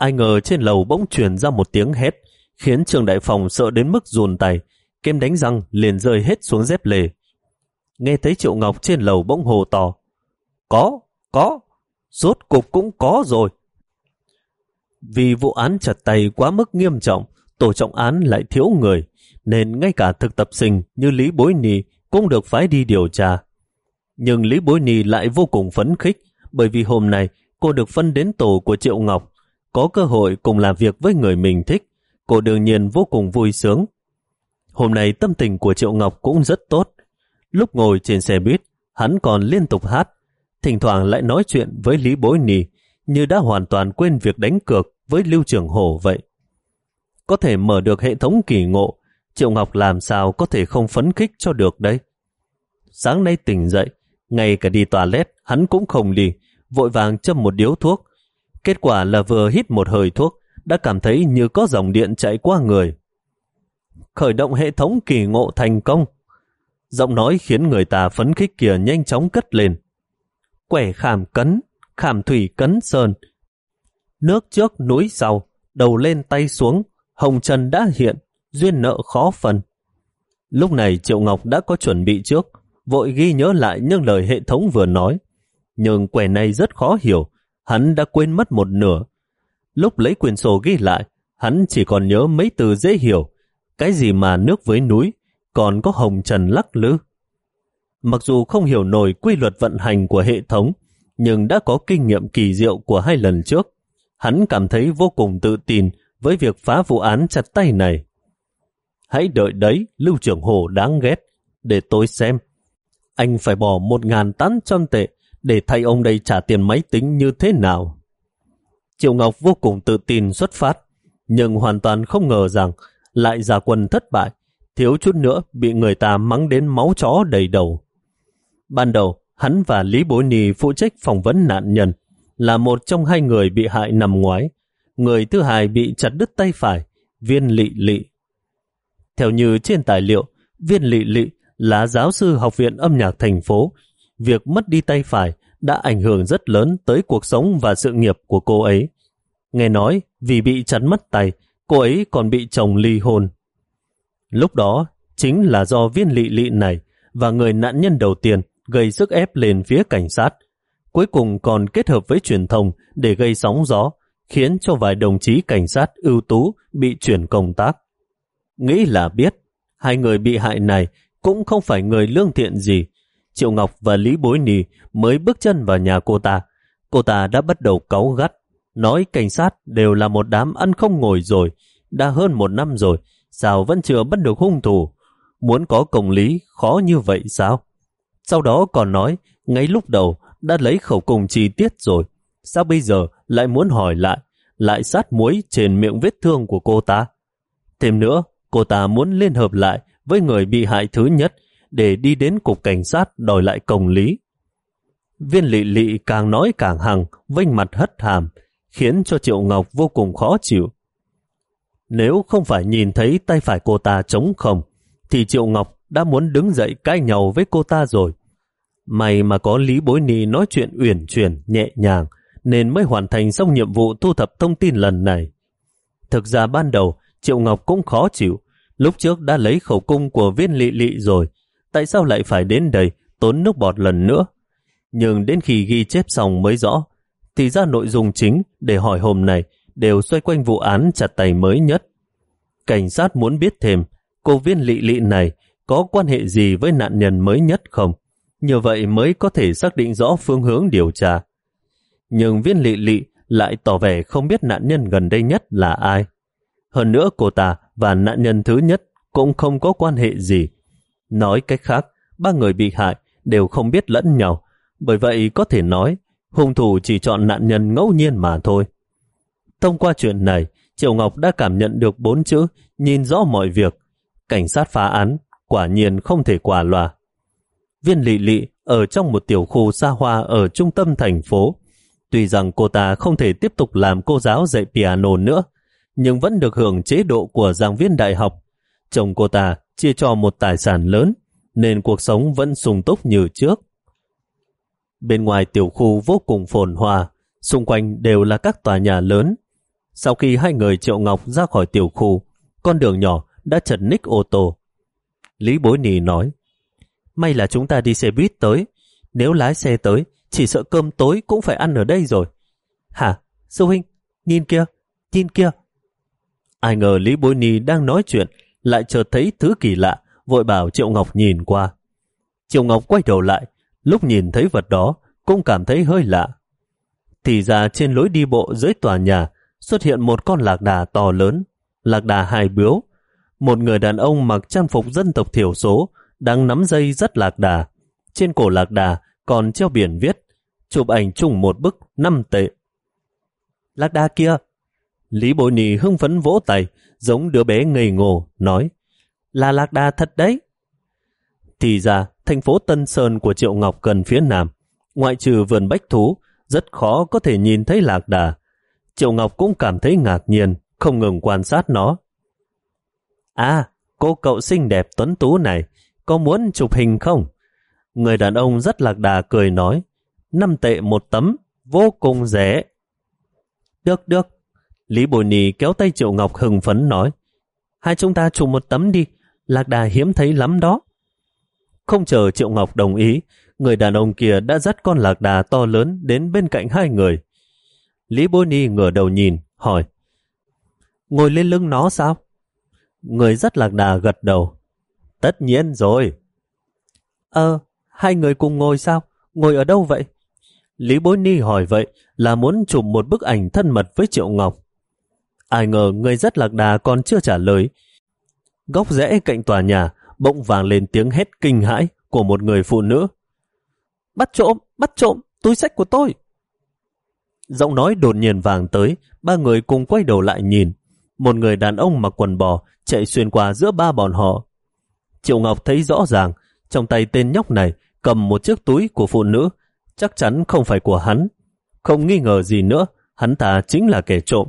Ai ngờ trên lầu bỗng truyền ra một tiếng hét, khiến Trương Đại Phong sợ đến mức run tay, kem đánh răng liền rơi hết xuống dép lề. Nghe thấy Triệu Ngọc trên lầu bỗng hồ to: Có, có, rốt cục cũng có rồi. Vì vụ án chặt tay quá mức nghiêm trọng, tổ trọng án lại thiếu người, nên ngay cả thực tập sinh như Lý Bối Nhi cũng được phái đi điều tra. Nhưng Lý Bối Nhi lại vô cùng phấn khích, bởi vì hôm nay cô được phân đến tổ của Triệu Ngọc, có cơ hội cùng làm việc với người mình thích. Cô đương nhiên vô cùng vui sướng. Hôm nay tâm tình của Triệu Ngọc cũng rất tốt. Lúc ngồi trên xe buýt, hắn còn liên tục hát, thỉnh thoảng lại nói chuyện với Lý Bối Nhi, như đã hoàn toàn quên việc đánh cược với Lưu Trường Hổ vậy. Có thể mở được hệ thống kỳ ngộ, Triệu Ngọc làm sao có thể không phấn khích cho được đấy. Sáng nay tỉnh dậy, ngay cả đi toilet hắn cũng không đi, vội vàng châm một điếu thuốc. Kết quả là vừa hít một hơi thuốc, đã cảm thấy như có dòng điện chạy qua người. Khởi động hệ thống kỳ ngộ thành công. Giọng nói khiến người ta phấn khích kia nhanh chóng cất lên. Quẻ khảm cấn, khảm thủy cấn sơn. Nước trước núi sau, đầu lên tay xuống, hồng trần đã hiện, duyên nợ khó phân. Lúc này Triệu Ngọc đã có chuẩn bị trước, vội ghi nhớ lại những lời hệ thống vừa nói. Nhưng quẻ này rất khó hiểu, hắn đã quên mất một nửa. Lúc lấy quyển sổ ghi lại, hắn chỉ còn nhớ mấy từ dễ hiểu. Cái gì mà nước với núi, còn có hồng trần lắc lư. Mặc dù không hiểu nổi quy luật vận hành của hệ thống, nhưng đã có kinh nghiệm kỳ diệu của hai lần trước. Hắn cảm thấy vô cùng tự tin với việc phá vụ án chặt tay này. Hãy đợi đấy, Lưu Trưởng Hổ đáng ghét, để tôi xem. Anh phải bỏ một ngàn tám trăm tệ để thay ông đây trả tiền máy tính như thế nào. Triệu Ngọc vô cùng tự tin xuất phát, nhưng hoàn toàn không ngờ rằng lại ra quân thất bại, thiếu chút nữa bị người ta mắng đến máu chó đầy đầu. Ban đầu, hắn và Lý Bối Nhi phụ trách phỏng vấn nạn nhân, là một trong hai người bị hại năm ngoái. Người thứ hai bị chặt đứt tay phải, Viên Lị Lị. Theo như trên tài liệu, Viên Lị Lị là giáo sư học viện âm nhạc thành phố. Việc mất đi tay phải đã ảnh hưởng rất lớn tới cuộc sống và sự nghiệp của cô ấy. Nghe nói vì bị chặt mất tay, cô ấy còn bị chồng ly hôn. Lúc đó chính là do Viên Lị Lị này và người nạn nhân đầu tiên gây sức ép lên phía cảnh sát, cuối cùng còn kết hợp với truyền thông để gây sóng gió, khiến cho vài đồng chí cảnh sát ưu tú bị chuyển công tác. Nghĩ là biết, hai người bị hại này cũng không phải người lương thiện gì. Triệu Ngọc và Lý Bối Nhi mới bước chân vào nhà cô ta, cô ta đã bắt đầu cáu gắt, nói cảnh sát đều là một đám ăn không ngồi rồi, đã hơn một năm rồi, sao vẫn chưa bắt được hung thủ, muốn có công lý khó như vậy sao? Sau đó còn nói, ngay lúc đầu đã lấy khẩu cung chi tiết rồi, sao bây giờ lại muốn hỏi lại, lại sát muối trên miệng vết thương của cô ta? Thêm nữa, cô ta muốn liên hợp lại với người bị hại thứ nhất để đi đến cục cảnh sát đòi lại công lý. Viên Lị Lị càng nói càng hằng, vênh mặt hất hàm, khiến cho Triệu Ngọc vô cùng khó chịu. Nếu không phải nhìn thấy tay phải cô ta trống không, thì Triệu Ngọc đã muốn đứng dậy cãi nhau với cô ta rồi. May mà có Lý Bối Nhi nói chuyện uyển chuyển, nhẹ nhàng, nên mới hoàn thành xong nhiệm vụ thu thập thông tin lần này. Thực ra ban đầu, Triệu Ngọc cũng khó chịu. Lúc trước đã lấy khẩu cung của Viên Lị Lị rồi, tại sao lại phải đến đây tốn nước bọt lần nữa? Nhưng đến khi ghi chép xong mới rõ, thì ra nội dung chính để hỏi hôm nay đều xoay quanh vụ án chặt tay mới nhất. Cảnh sát muốn biết thêm cô Viên Lị Lị này có quan hệ gì với nạn nhân mới nhất không? Như vậy mới có thể xác định rõ phương hướng điều tra. Nhưng Viên Lị Lị lại tỏ vẻ không biết nạn nhân gần đây nhất là ai. Hơn nữa cô ta và nạn nhân thứ nhất cũng không có quan hệ gì. Nói cách khác, ba người bị hại đều không biết lẫn nhau, bởi vậy có thể nói hung thủ chỉ chọn nạn nhân ngẫu nhiên mà thôi. Thông qua chuyện này, Triệu Ngọc đã cảm nhận được bốn chữ nhìn rõ mọi việc. Cảnh sát phá án quả nhiên không thể quả loa. Viên Lị Lị ở trong một tiểu khu xa hoa ở trung tâm thành phố. Tuy rằng cô ta không thể tiếp tục làm cô giáo dạy piano nữa, nhưng vẫn được hưởng chế độ của giảng viên đại học. Chồng cô ta chia cho một tài sản lớn, nên cuộc sống vẫn sung túc như trước. Bên ngoài tiểu khu vô cùng phồn hoa, xung quanh đều là các tòa nhà lớn. Sau khi hai người Triệu Ngọc ra khỏi tiểu khu, con đường nhỏ đã chật ních ô tô. Lý Bối Nì nói, may là chúng ta đi xe buýt tới, nếu lái xe tới, chỉ sợ cơm tối cũng phải ăn ở đây rồi. Hả? Sư huynh, nhìn kia, nhìn kia. Ai ngờ Lý Bối Nì đang nói chuyện, lại chợt thấy thứ kỳ lạ, vội bảo Triệu Ngọc nhìn qua. Triệu Ngọc quay đầu lại, lúc nhìn thấy vật đó, cũng cảm thấy hơi lạ. Thì ra trên lối đi bộ dưới tòa nhà xuất hiện một con lạc đà to lớn, lạc đà hai bướu. Một người đàn ông mặc trang phục dân tộc thiểu số đang nắm dây dắt lạc đà. Trên cổ lạc đà còn treo biển viết, chụp ảnh chung một bức năm tệ. Lạc đà kia! Lý Bối Nì hưng phấn vỗ tay, giống đứa bé ngây ngô, nói, là lạc đà thật đấy. Thì ra, thành phố Tân Sơn của Triệu Ngọc gần phía nam, ngoại trừ vườn bách thú, rất khó có thể nhìn thấy lạc đà. Triệu Ngọc cũng cảm thấy ngạc nhiên, không ngừng quan sát nó. À, cô cậu xinh đẹp tuấn tú này, có muốn chụp hình không? Người đàn ông dắt lạc đà cười nói, năm tệ một tấm, vô cùng rẻ. Được, được. Lý Bồi Nì kéo tay Triệu Ngọc hưng phấn nói, hai chúng ta chụp một tấm đi, lạc đà hiếm thấy lắm đó. Không chờ Triệu Ngọc đồng ý, người đàn ông kia đã dắt con lạc đà to lớn đến bên cạnh hai người. Lý Bối Nì ngửa đầu nhìn, hỏi, ngồi lên lưng nó sao? Người dắt lạc đà gật đầu, tất nhiên rồi. Ờ, hai người cùng ngồi sao? Ngồi ở đâu vậy? Lý Bối Nì hỏi vậy là muốn chụp một bức ảnh thân mật với Triệu Ngọc. Ai ngờ người dắt lạc đà còn chưa trả lời. Góc rẽ cạnh tòa nhà bỗng vang lên tiếng hét kinh hãi của một người phụ nữ. Bắt trộm, bắt trộm, túi xách của tôi. Giọng nói đột nhiên vang tới, ba người cùng quay đầu lại nhìn. Một người đàn ông mặc quần bò chạy xuyên qua giữa ba bọn họ. Triệu Ngọc thấy rõ ràng, trong tay tên nhóc này cầm một chiếc túi của phụ nữ, chắc chắn không phải của hắn. Không nghi ngờ gì nữa, hắn ta chính là kẻ trộm.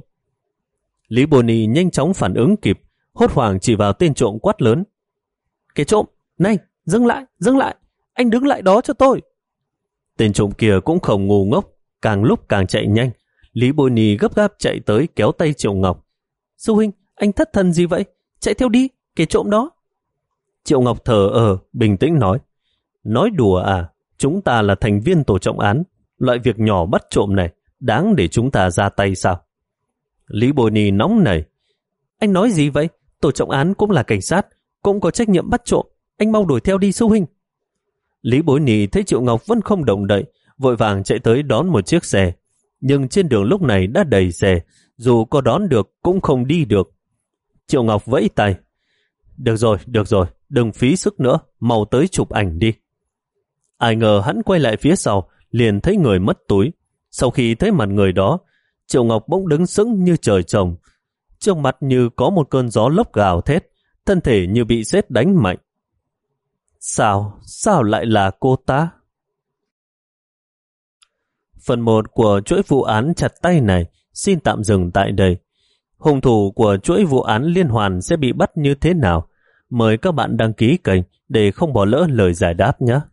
Lý Bồ Nì nhanh chóng phản ứng kịp, hốt hoảng chỉ vào tên trộm quát lớn. Kẻ trộm, này, dừng lại, dừng lại, anh đứng lại đó cho tôi. Tên trộm kia cũng không ngu ngốc, càng lúc càng chạy nhanh. Lý Bồ Nì gấp gáp chạy tới kéo tay Triệu Ngọc. Sư huynh, anh thất thần gì vậy? Chạy theo đi, kẻ trộm đó. Triệu Ngọc thờ ờ, bình tĩnh nói. Nói đùa à, chúng ta là thành viên tổ trọng án, loại việc nhỏ bắt trộm này, đáng để chúng ta ra tay sao? Lý Bồ Nì nóng nảy. Anh nói gì vậy? Tổ trọng án cũng là cảnh sát, cũng có trách nhiệm bắt trộm. Anh mau đuổi theo đi sư huynh. Lý Bối Nì thấy Triệu Ngọc vẫn không động đậy, vội vàng chạy tới đón một chiếc xe. Nhưng trên đường lúc này đã đầy xe, dù có đón được cũng không đi được. Triệu Ngọc vẫy tay. Được rồi, được rồi, đừng phí sức nữa, mau tới chụp ảnh đi. Ai ngờ hắn quay lại phía sau, liền thấy người mất túi. Sau khi thấy mặt người đó, Triệu Ngọc bỗng đứng sững như trời trồng. Trước mặt như có một cơn gió lốc gào thét, thân thể như bị sét đánh mạnh. Sao? Sao lại là cô ta? Phần một của chuỗi vụ án chặt tay này xin tạm dừng tại đây. Hung thủ của chuỗi vụ án liên hoàn sẽ bị bắt như thế nào? Mời các bạn đăng ký kênh để không bỏ lỡ lời giải đáp nhé.